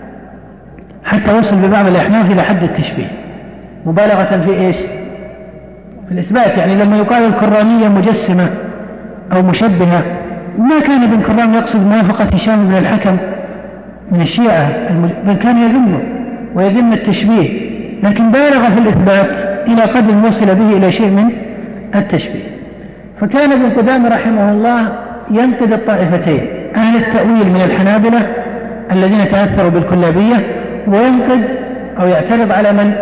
[SPEAKER 2] حتى وصل ببعض الأحناف إلى حد التشبيه مبالغة في إيش؟ في الإثبات. يعني لما يقال الكرامية مجسمة أو مشبهة، ما كان ابن كرام يقصد موافقة هشام بن الحكم من الشيعة، بل كان يذمه ويذم التشبيه، لكن بالغ في الإثبات إلى قدر وصل به إلى شيء من التشبيه. فكان ابن قدامة رحمه الله ينقد الطائفتين: أهل التأويل من الحنابلة الذين تأثروا بالكلابية، وينقد أو يعترض على من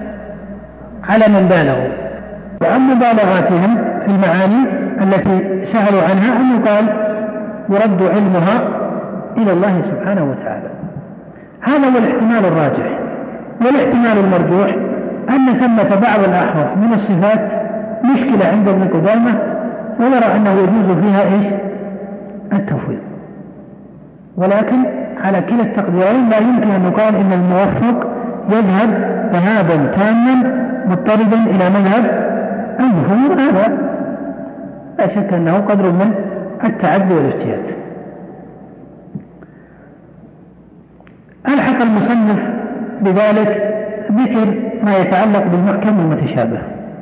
[SPEAKER 2] على من بالغوا. وعن مبالغاتهم في المعاني التي سألوا عنها أن يقال يرد علمها إلى الله سبحانه وتعالى. هذا هو الاحتمال الراجح. والاحتمال المرجوح أن ثمة بعض الأحرف من الصفات مشكلة عند ابن قدامة، ويرى أنه يجوز فيها إيش؟ التفويض. ولكن على كلا التقديرين لا يمكن أن يقال إن الموفق يذهب ذهابا تاما مضطردا إلى مذهب المفوض. هذا لا شك أنه قدر من التعدي والاجتهاد. ألحق المصنف بذلك ذكر ما يتعلق بالمحكم والمتشابه.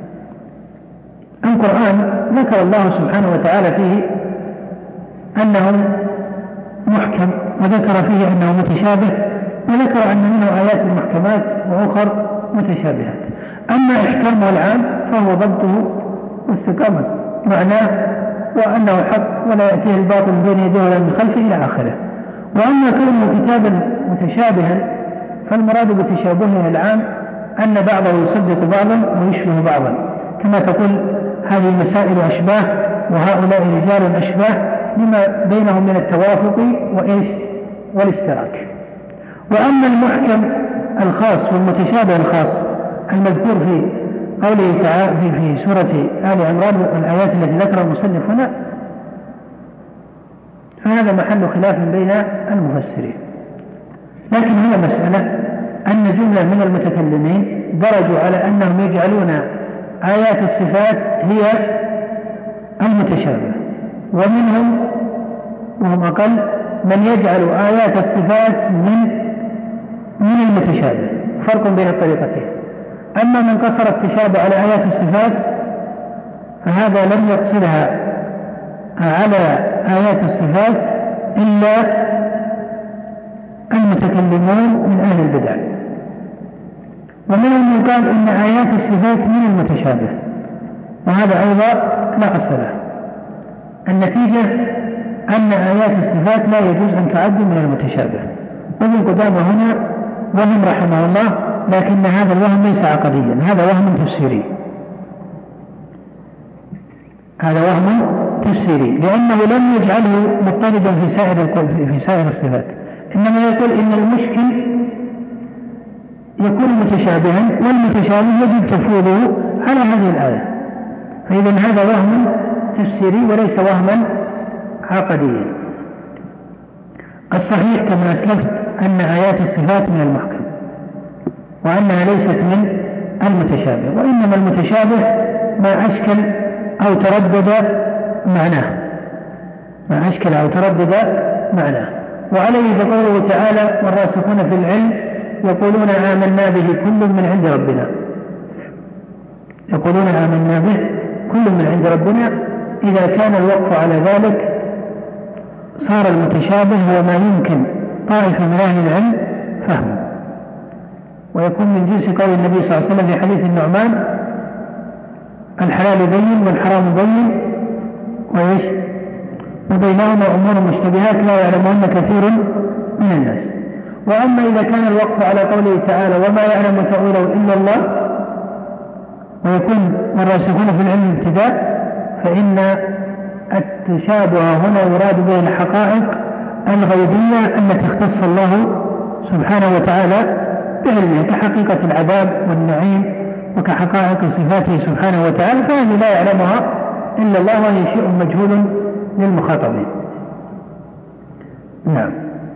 [SPEAKER 2] القرآن ذكر الله سبحانه وتعالى فيه أنه محكم، وذكر فيه أنه متشابه، وذكر أن منه آيات محكمات وأخر متشابهات. أما إحكامه العام فهو ضبطه واستقامة معناه وأنه حق ولا يأتيه الباطل بين يديه ولا من خلفه إلى آخره. وأما كونه كتابا متشابها فالمراد بتشابهه العام أن بعضه يصدق بعضا ويشبه بعضا، كما تقول هذه المسائل أشباه وهؤلاء رجال أشباه لما بينهم من التوافق وإيش والاشتراك. وأما المحكم الخاص والمتشابه الخاص المذكور في قوله تعالى في, في سورة آل عمران والآيات التي ذكر المصنف هنا، فهذا محل خلاف بين المفسرين. لكن هي مسألة أن جملة من المتكلمين درجوا على أنهم يجعلون آيات الصفات هي المتشابه، ومنهم وهم أقل من يجعل آيات الصفات من من المتشابه، فرق بين الطريقتين. أما من قصر التشابه على آيات الصفات فهذا لم يقصرها على آيات الصفات إلا المتكلمون من أهل البدع، ومنهم من قال إن آيات الصفات من المتشابه، وهذا أيضا لا أصل له. النتيجة أن آيات الصفات لا يجوز أن تعد من المتشابه. وابن قدامة هنا وهم رحمه الله، لكن هذا الوهم ليس عقديا، هذا وهم تفسيري، هذا وهم تفسيري، لأنه لم يجعله مضطردا في سائر في سائر الصفات، إنما يقول إن المشكل يكون متشابها، والمتشابه يجب تفويضه على هذه الآية. فإذا هذا وهم تفسيري وليس وهما عقديا. الصحيح كما أسلفت أن آيات الصفات من المحكم، وأنها ليست من المتشابه، وإنما المتشابه ما أشكل أو تردد معناه، ما أشكل أو تردد معناه. وعليه فقوله تعالى: والراسخون في العلم يقولون آمنا به كل من عند ربنا، يقولون آمنا به كل من عند ربنا. إذا كان الوقف على ذلك صار المتشابه هو ما يمكن طائفة من أهل العلم فهمه، ويكون من جنس قول النبي صلى الله عليه وسلم في حديث النعمان: الحلال بين والحرام بين وإيش وبينهما أمور مشتبهات لا يعلمهن كثير من الناس. وأما إذا كان الوقف على قوله تعالى: وما يعلم تأويله إلا الله، ويكون والراسخون في العلم ابتداء، فإن التشابه هنا يراد به الحقائق الغيبية التي اختص الله سبحانه وتعالى بعلمه، كحقيقة العذاب والنعيم وكحقائق صفاته سبحانه وتعالى، فهذه لا يعلمها إلا الله، وهي شيء مجهول للمخاطبين. نعم.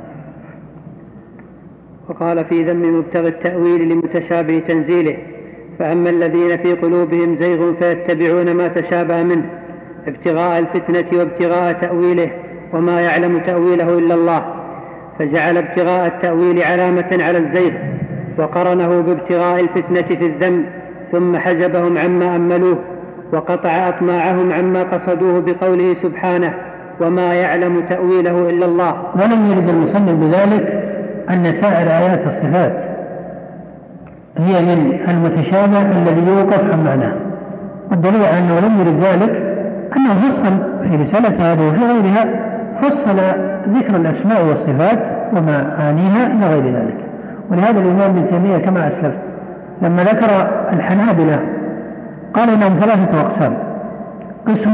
[SPEAKER 1] وقال في ذم مبتغي التأويل لمتشابه تنزيله: فأما الذين في قلوبهم زيغ فيتبعون ما تشابه منه ابتغاء الفتنة وابتغاء تأويله وما يعلم تأويله إلا الله، فجعل ابتغاء التأويل علامة على الزيغ، وقرنه بابتغاء الفتنة في الذم، ثم حجبهم عما أملوه، وقطع أطماعهم عما قصدوه بقوله سبحانه: وما يعلم تأويله إلا الله.
[SPEAKER 2] ولم يرد المصنف بذلك أن سائر آيات الصفات هي من المتشابه الذي يوقف عن معناه، والدليل على أنه لم يرد ذلك أنه فصل في رسالة هذه وفي غيرها، فصل ذكر الأسماء والصفات ومعانيها إلى غير ذلك. ولهذا الإمام ابن تيمية كما أسلفت لما ذكر الحنابلة قال إنهم ثلاثة أقسام: قسم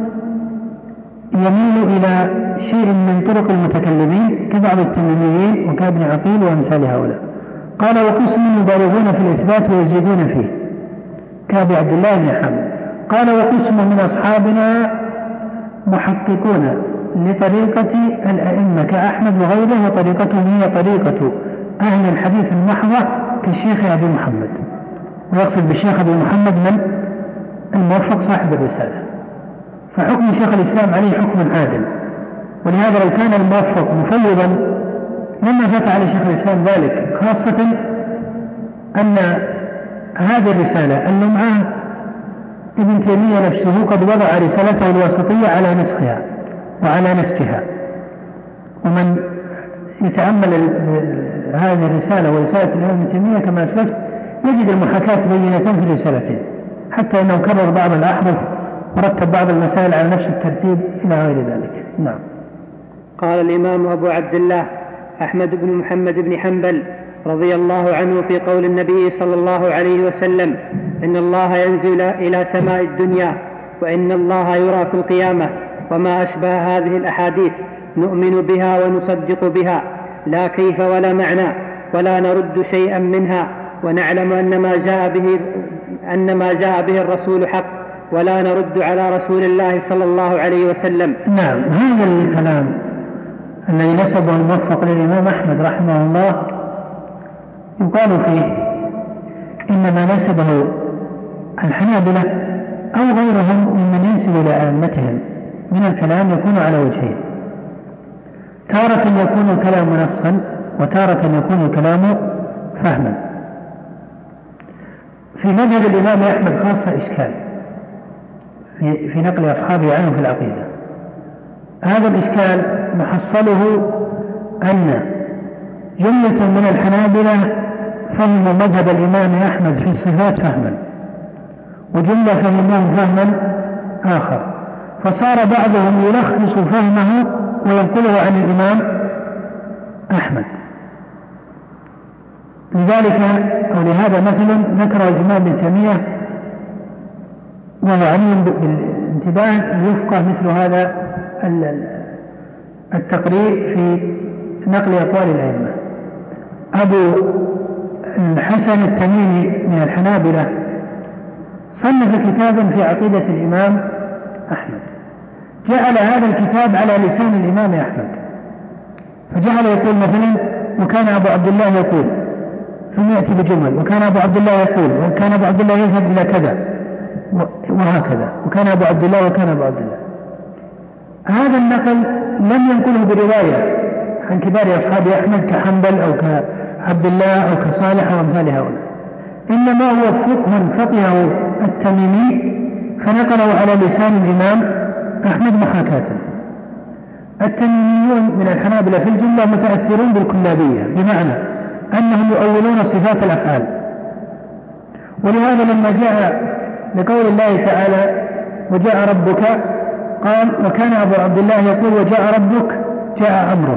[SPEAKER 2] يميل إلى شيء من طرق المتكلمين كبعض التميميين وكابن عقيل وأمثال هؤلاء، قال: وقسم يبالغون في الإثبات ويزيدون فيه كأبي عبد الله بن حامد، قال: وقسم من أصحابنا محققون لطريقة الأئمة كأحمد وغيره، وطريقتهم هي طريقة أهل الحديث المحضة كالشيخ أبي محمد. ويقصد بالشيخ أبي محمد من الموفق صاحب الرسالة، فحكم شيخ الإسلام عليه حكم عادل. ولهذا لو كان الموفق مفوضا لما فات على شيخ الإسلام ذلك، خاصة أن هذه الرسالة اللمعة ابن تيمية نفسه قد وضع رسالته الوسطية على نسخها وعلى نسجها، ومن يتأمل هذه الرسالة ورسالة الإمام ابن تيمية كما أسلفت يجد المحاكاة بينة في الرسالتين، حتى أنه كرر بعض الأحرف ورتب بعض المسائل على نفس الترتيب إلى غير ذلك. نعم.
[SPEAKER 1] قال الإمام أبو عبد الله أحمد بن محمد بن حنبل رضي الله عنه في قول النبي صلى الله عليه وسلم: إن الله ينزل إلى سماء الدنيا، وإن الله يرى في القيامة، وما أشبه هذه الأحاديث نؤمن بها ونصدق بها، لا كيف ولا معنى، ولا نرد شيئا منها، ونعلم أن ما جاء به, أن ما جاء به الرسول حق، ولا نرد على رسول الله صلى الله عليه وسلم.
[SPEAKER 2] نعم. هذا الكلام الذي نسبه الموفق للإمام أحمد رحمه الله يقال فيه إنما نسبه الحنابلة أو غيرهم ممن ينسب إلى أئمتهم من الكلام يكون على وجهين: تارة يكون الكلام نصا، وتارة يكون الكلام فهما. في مذهب الإمام أحمد خاصة إشكال في, في نقل أصحابه عنه في العقيدة. هذا الإشكال محصله أن جملة من الحنابلة فهموا مذهب الإمام أحمد في الصفات فهما، وجملة فهموه فهما آخر، فصار بعضهم يلخص فهمه وينقله عن الإمام أحمد. لذلك أو لهذا مثلا ذكر الإمام ابن تيمية وهو عليم بالانتباه يفقه مثل هذا التقرير في نقل أقوال الأئمة. أبو الحسن التميمي من الحنابلة صنف كتابا في عقيدة الإمام أحمد، جعل هذا الكتاب على لسان الإمام أحمد، فجعل يقول مثلا: وكان أبو عبد الله يقول، ثم يأتي بجمل: وكان أبو عبد الله يقول، وكان أبو عبد الله يذهب إلى كذا، وهكذا، وكان أبو عبد الله، وكان أبو عبد الله. هذا النقل لم ينقله برواية عن كبار أصحاب أحمد كحنبل أو كعبد الله أو كصالح وأمثال هؤلاء، إنما هو فقه فقهه التميمي فنقله على لسان الإمام أحمد محاكاة. التميميون من الحنابلة في الجملة متأثرون بالكلابية، بمعنى أنهم يؤولون صفات الأفعال، ولهذا لما جاء لقول الله تعالى: وجاء ربك، قال: وكان أبو عبد الله يقول: وجاء ربك، جاء أمره.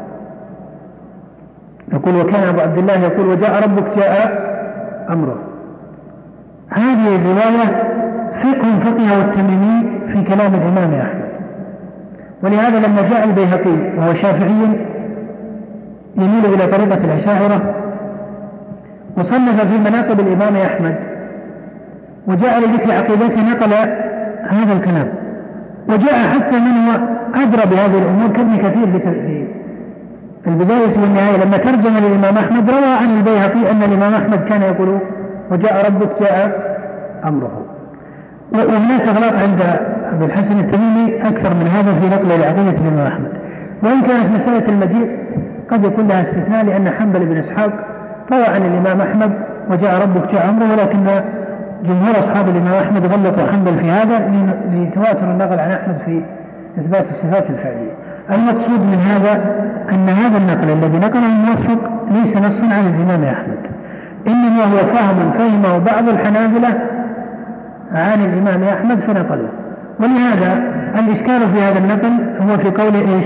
[SPEAKER 2] يقول: وكان أبو عبد الله يقول: وجاء ربك، جاء أمره. هذه الرواية فقه فقهه التميمي في كلام الإمام أحمد. ولهذا لما جاء البيهقي وهو شافعي يميل إلى طريقة الأشاعرة وصنف في مناقب الإمام أحمد وجاء لذكر عقيدته نقل هذا الكلام، وجاء حتى من هو أدرى بهذه الأمور كابن كثير في البداية والنهاية لما ترجم للإمام أحمد روى عن البيهقي أن الإمام أحمد كان يقول: وجاء ربك، جاء أمره. وهناك غلط عند أبي الحسن التميمي أكثر من هذا في نقل لعقيدة الإمام أحمد، وإن كانت مسألة المجيء قد يكون لها استثناء، لأن حنبل بن إسحاق روى عن الإمام أحمد: وجاء ربك، جاء أمره، ولكن جمهور أصحاب الإمام أحمد غلطوا حنبل في هذا لتواتر النقل عن أحمد في إثبات الصفات الفعلية. المقصود من هذا أن هذا النقل الذي نقله الموفق ليس نصا عن الإمام أحمد، إنما هو فهم فهمه بعض الحنابلة عن الإمام أحمد فنقله. ولهذا الإشكال في هذا النقل هو في قول إيش؟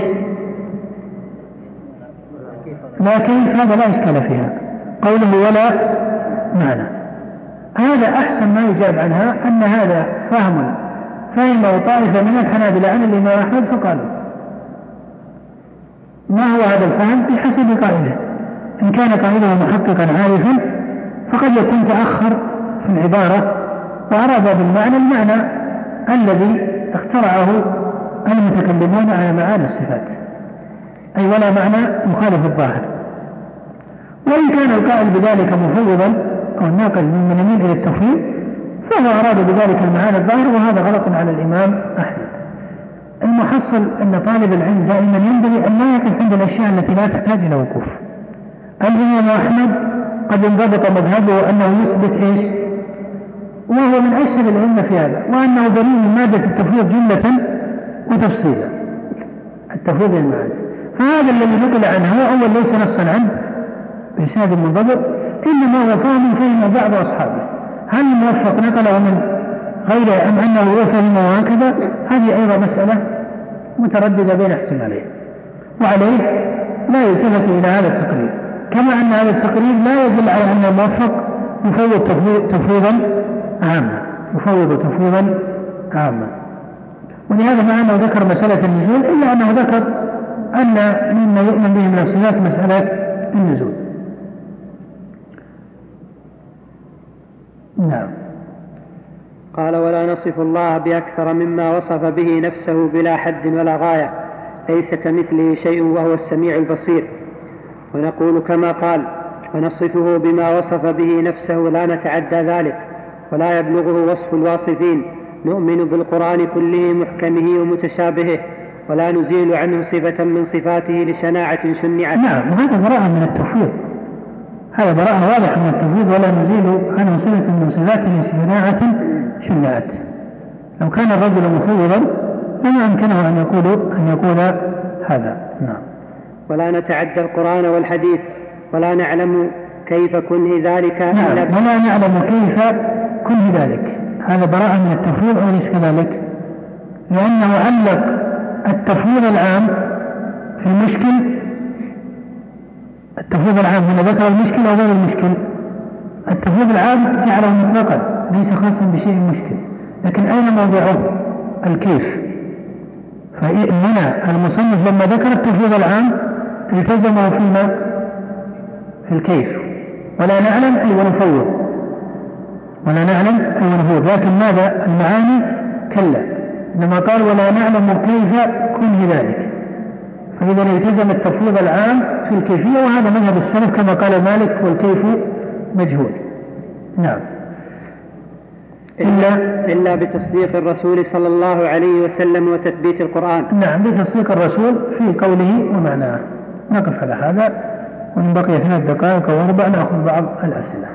[SPEAKER 2] لا كيف، هذا لا إشكال فيها، قوله ولا معنى. هذا أحسن ما يجاب عنها أن هذا فهم فهمه طائفة من الحنابلة عن الإمام أحمد فقالوا. ما هو هذا الفهم؟ بحسب قائله، إن كان قائله محققا عارفا فقد يكون تأخر في العبارة وأراد بالمعنى المعنى الذي اخترعه المتكلمون على معاني الصفات، أي ولا معنى مخالف الظاهر. وإن كان القائل بذلك مفوضا أو الناقل من يميل إلى التفويض فهو أراد بذلك المعاني الظاهر، وهذا غلط على الإمام أحمد. المحصل أن طالب العلم دائما ينبغي أن لا يقف عند الأشياء التي لا تحتاج إلى وقوف. الإمام أحمد قد انضبط مذهبه أنه يثبت إيش؟ وهو من أشهر العلم في هذا، وأنه بريء من مادة التفويض جملة وتفصيلا، التفويض المعاني. فهذا الذي نقل عنه هو أول ليس نصا عنه بإسناد منضبط، إنما هو فهم فهم بعض أصحابه. هل الموفق نقله من غيره أم أنه هو فهمه هكذا؟ هذه أيضا مسألة مترددة بين احتمالين، وعليه لا يلتفت إلى هذا التقرير، كما أن هذا التقرير لا يدل على أن الموفق يفوض تفويضا عاما يفوض تفويضا عاما. ولهذا مع أنه ذكر مسألة النزول إلا أنه ذكر أن مما يؤمن به من الصفات مسألة النزول. نعم.
[SPEAKER 1] قال: ولا نصف الله بأكثر مما وصف به نفسه بلا حد ولا غاية، ليس كمثله شيء وهو السميع البصير. ونقول كما قال: ونصفه بما وصف به نفسه لا نتعدى ذلك ولا يبلغه وصف الواصفين. نؤمن بالقرآن كله محكمه ومتشابهه ولا نزيل عنه صفة من صفاته لشناعة شنعت.
[SPEAKER 2] نعم، وهذا براءة من التفويض، هذا براءة واضحة من التفويض. ولا نزيل عنه صفة من صفاته لشناعة شنعت. لو كان الرجل مفوضا لما أمكنه أن يقول أن يقول هذا. نعم.
[SPEAKER 1] ولا نتعدى القرآن والحديث ولا نعلم كيف كنه ذلك.
[SPEAKER 2] نعم، ولا نعلم كيف كنه ذلك. هذا براءة من التفويض وليس كذلك، لأنه علق التفويض العام في المشكل. التفويض العام هنا ذكر المشكل أو غير المشكل. التفويض العام جعله مطلقا ليس خاصا بشيء مشكل، لكن أين موضعه؟ الكيف. فهنا المصنف لما ذكر التفويض العام التزمه فيما في الكيف. ولا نعلم أي ونفوض، ولا نعلم أي ونفوض، لكن ماذا؟ المعاني كلا، إنما قال ولا نعلم كيف كنه ذلك، فإذا التزم التفويض العام في الكيفية، وهذا مذهب السلف كما قال مالك: والكيف مجهول. نعم.
[SPEAKER 1] إلا, إلا بتصديق الرسول صلى الله عليه وسلم وتثبيت القرآن.
[SPEAKER 2] نعم، بتصديق الرسول في قوله ومعناه. نقف على هذا، وإن بقي ثلاث دقائق أو أربع نأخذ بعض الأسئلة.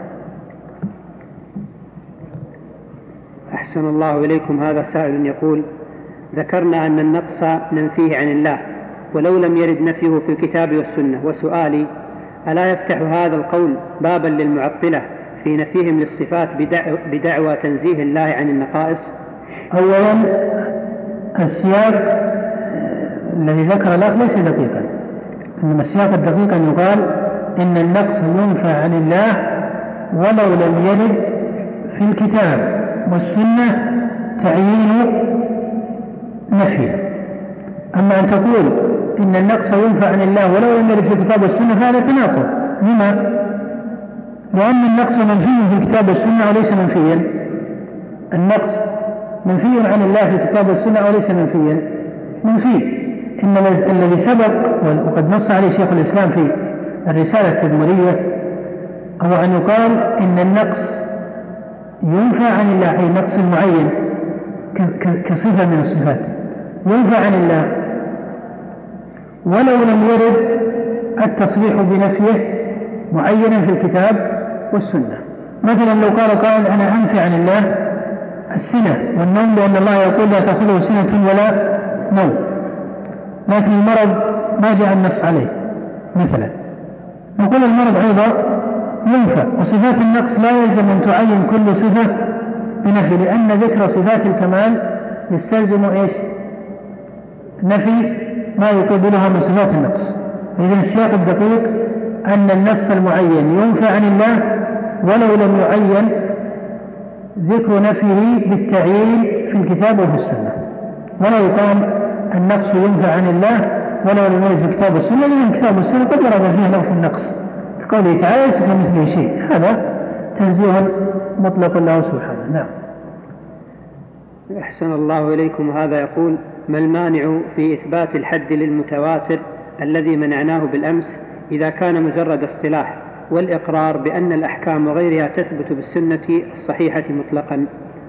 [SPEAKER 1] أحسن الله إليكم. هذا سائل يقول: ذكرنا أن النقص ننفيه عن الله ولو لم يرد نفيه في الكتاب والسنة، وسؤالي: ألا يفتح هذا القول بابا للمعطلة في نفيهم للصفات بدعوى, بدعوى تنزيه الله عن النقائص؟
[SPEAKER 2] أولا، السياق الذي ذكر الأخ ليس دقيقا، إنما السياق الدقيق أن يقال إن النقص ينفى عن الله ولو لم يرد في الكتاب والسنة تعيين نفيه. أما أن تقول إن النقص ينفى عن الله ولو لم يرد في الكتاب والسنة فهذا تناقض. لما؟ لأن النقص منفي في الكتاب والسنة وليس منفيا. النقص منفي عن الله في الكتاب والسنة وليس منفيا. منفي. إن الذي سبق وقد نص عليه شيخ الإسلام في الرسالة التدمرية هو أن يقال إن النقص ينفى عن الله، أي نقص معين كصفة من الصفات ينفى عن الله ولو لم يرد التصريح بنفيه معينا في الكتاب والسنة. مثلا لو قال قائل: أنا أنفي عن الله السنة والنوم لأن الله يقول لا تأخذه سنة ولا نوم، لكن المرض ما جاء النص عليه مثلا، نقول المرض أيضا ينفى. وصفات النقص لا يلزم أن تعين كل صفة بنفي، لأن ذكر صفات الكمال يستلزم إيش؟ نفي ما يقابلها من صفات النقص. إذن السياق الدقيق أن النص المعين ينفى عن الله ولو لم يعين ذكر نفيه بالتعيين في الكتاب وفي السنة، ولا يقام النقص ينفى عن الله ولو لم يرد في الكتاب والسنة، لأن الكتاب والسنة قد ورد فيه نوع النقص كقوله تعالى: ليس كمثله شيء. هذا تنزيه مطلق له سبحانه. نعم.
[SPEAKER 1] أحسن الله إليكم. هذا يقول: ما المانع في إثبات الحد للمتواتر الذي منعناه بالأمس إذا كان مجرد اصطلاح، والإقرار بأن الأحكام وغيرها تثبت بالسنة الصحيحة مطلقا؟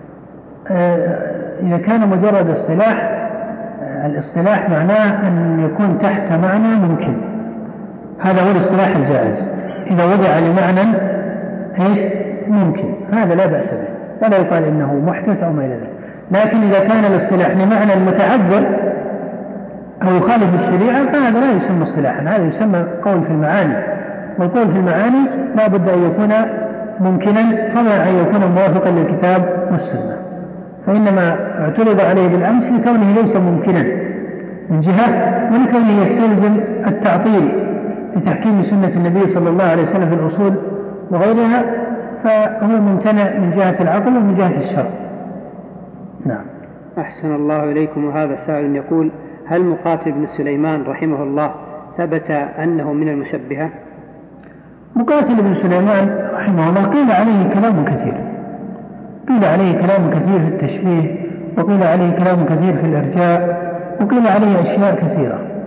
[SPEAKER 2] إذا كان مجرد اصطلاح، الاصطلاح معناه أن يكون تحت معنى ممكن، هذا هو الاصطلاح الجائز. إذا وضع لمعنى إيش ممكن هذا لا بأس به ولا يقال إنه محدث أو ما إلى ذلك. لكن إذا كان الاصطلاح لمعنى متعذر أو يخالف الشريعة فهذا لا يسمى اصطلاحا، هذا يسمى قول في المعاني، والقول في المعاني لا بد أن يكون ممكنا فما أن يكون موافقا للكتاب والسنة. فإنما اعترض عليه بالأمس لكونه ليس ممكنا من جهة، ولكونه يستلزم التعطيل لتحكيم سنة النبي صلى الله عليه وسلم في الأصول وغيرها، فهو ممتنع من جهة العقل ومن جهة الشرع. نعم.
[SPEAKER 1] أحسن الله إليكم. وهذا سائل يقول: هل مقاتل بن سليمان رحمه الله ثبت أنه من المشبهة؟
[SPEAKER 2] مقاتل بن سليمان رحمه الله قيل عليه كلام كثير، قيل عليه كلام كثير في التشبيه، وقيل عليه كلام كثير في الإرجاء، وقيل عليه أشياء كثيرة،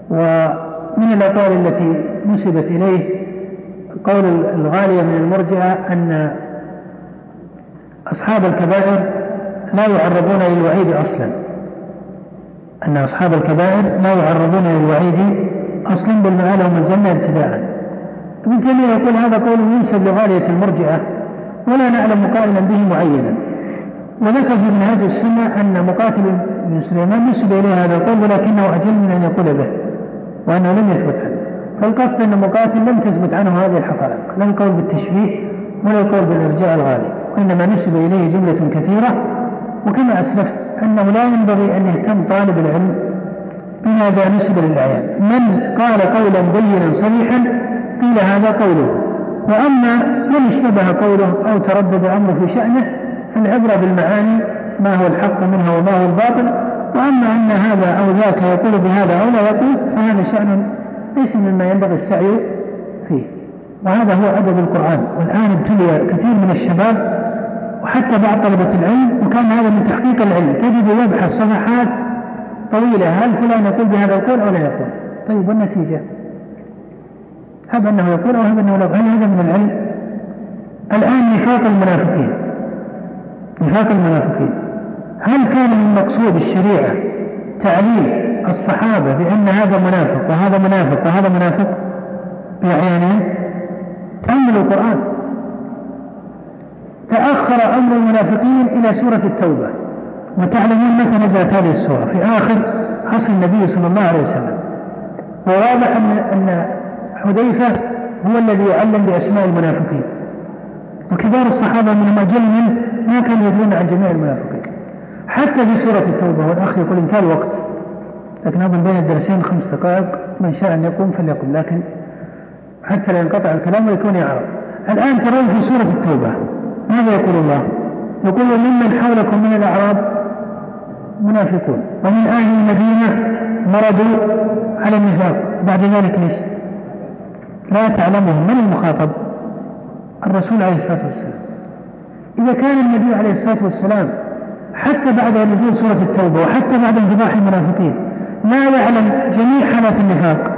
[SPEAKER 2] ومن الأقوال التي نسبت إليه قول الغالية من المرجئة أن أصحاب الكبائر لا يعرضون للوعيد أصلا، أن أصحاب الكبائر لا يعرضون للوعيد أصلا بل مآلهم الجنة ابتداء. ابن تيمية يقول هذا قول ينسب لغالية المرجئة ولا نعلم قائلا به معينا. وذكر في منهاج السنة أن مقاتل بن سليمان نسب إليه هذا القول ولكنه أجل من أن يقول به وأنه لم يثبت عنه. فالقصد أن مقاتل لم تثبت عنه هذه الحقائق، لا القول بالتشبيه ولا القول بالإرجاء الغالي، وإنما نسب إليه جملة كثيرة. وكما أسلفت أنه لا ينبغي أن يهتم طالب العلم بماذا نسب للأعيان. من قال قولا بينا صريحا قيل هذا قوله، وأما من اشتبه قوله أو تردد أمره في شأنه العبرة بالمعاني ما هو الحق منها وما هو الباطل. وأما أن هذا أو ذاك يقول بهذا أو لا يقول فهذا شأن ليس مما ينبغي السعي فيه. وهذا هو أدب القرآن. والآن ابتلي كثير من الشباب وحتى بعض طلبة العلم، وكان هذا من تحقيق العلم، تجد يبحث صفحات طويلة هل فلان يقول بهذا القول أو لا يقول. طيب والنتيجة؟ هب أنه يقول أو هب أنه لا يقول. هل هذا من العلم؟ الآن نفاق المنافقين، نفاق المنافقين هل كان من مقصود الشريعة تعليل الصحابة بأن هذا منافق وهذا منافق وهذا منافق بأعيانهم؟ تأملوا القرآن. تأخر أمر المنافقين إلى سورة التوبة، وتعلمون متى نزلت هذه السورة؟ في آخر عصر النبي صلى الله عليه وسلم. وواضح أن أن حذيفة هو الذي يعلم بأسماء المنافقين، وكبار الصحابة من أجل منه ما كانوا يدلون عن جميع المنافقين. حتى في سورة التوبة، والأخ يقول إن كان الوقت، لكن أظن بين الدرسين خمس دقائق، من شاء أن يقوم فليقوم، لكن حتى لا ينقطع الكلام ويكون يعرض. الآن ترون في سورة التوبة ماذا يقول الله؟ يقول ممن حولكم من الأعراب منافقون ومن أهل المدينة مرضوا على النفاق. بعد ذلك ليش؟ لا تعلمهم. من المخاطب؟ الرسول عليه الصلاة والسلام. إذا كان النبي عليه الصلاة والسلام حتى بعد نزول سورة التوبة وحتى بعد انفضاح المنافقين لا يعلم جميع حالات النفاق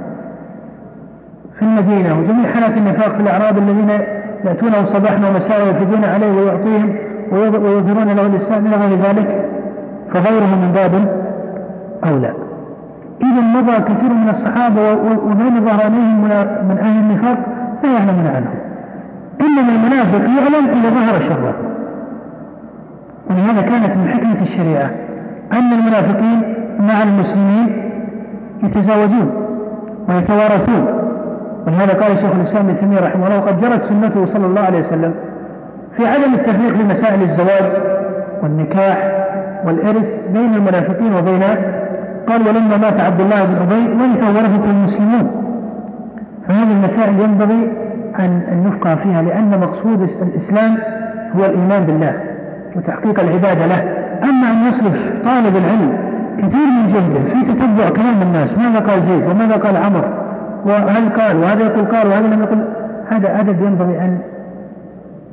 [SPEAKER 2] في المدينة وجميع حالات النفاق في الأعراب الذين يأتونه صباحا ومساء ويفدون عليه ويعطيهم ويظهرون له الإسلام إلى غير ذلك، فغيره من باب أولى. إذا مضى كثير من الصحابة وبين ظهرانيهم من أهل النفاق لا يعلمون عنه. إنما المنافق يعلم إذا ظهر شره. ولهذا كانت من حكمة الشريعة أن المنافقين مع المسلمين يتزاوجون ويتوارثون. ولهذا قال شيخ الإسلام ابن تيمية رحمه الله قد جرت سنته صلى الله عليه وسلم في عدم التفريق في مسائل الزواج والنكاح والإرث بين المنافقين وبين، قال ولما مات عبد الله بن أبي ورثه ورثته المسلمون. فهذه المسائل ينبغي أن نفقه فيها، لأن مقصود الإسلام هو الإيمان بالله وتحقيق العبادة له. أما أن يصرف طالب العلم كثير من جهده في تتبع كلام الناس، ماذا قال زيد وماذا قال عمر وهل قال وهذا يقول قال وهذا لم يقول، هذا أدب ينبغي أن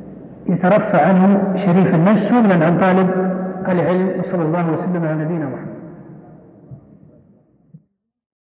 [SPEAKER 2] يترفع عنه شريف النفس فضلا عن طالب العلم. وصلى الله وسلم على نبينا محمد.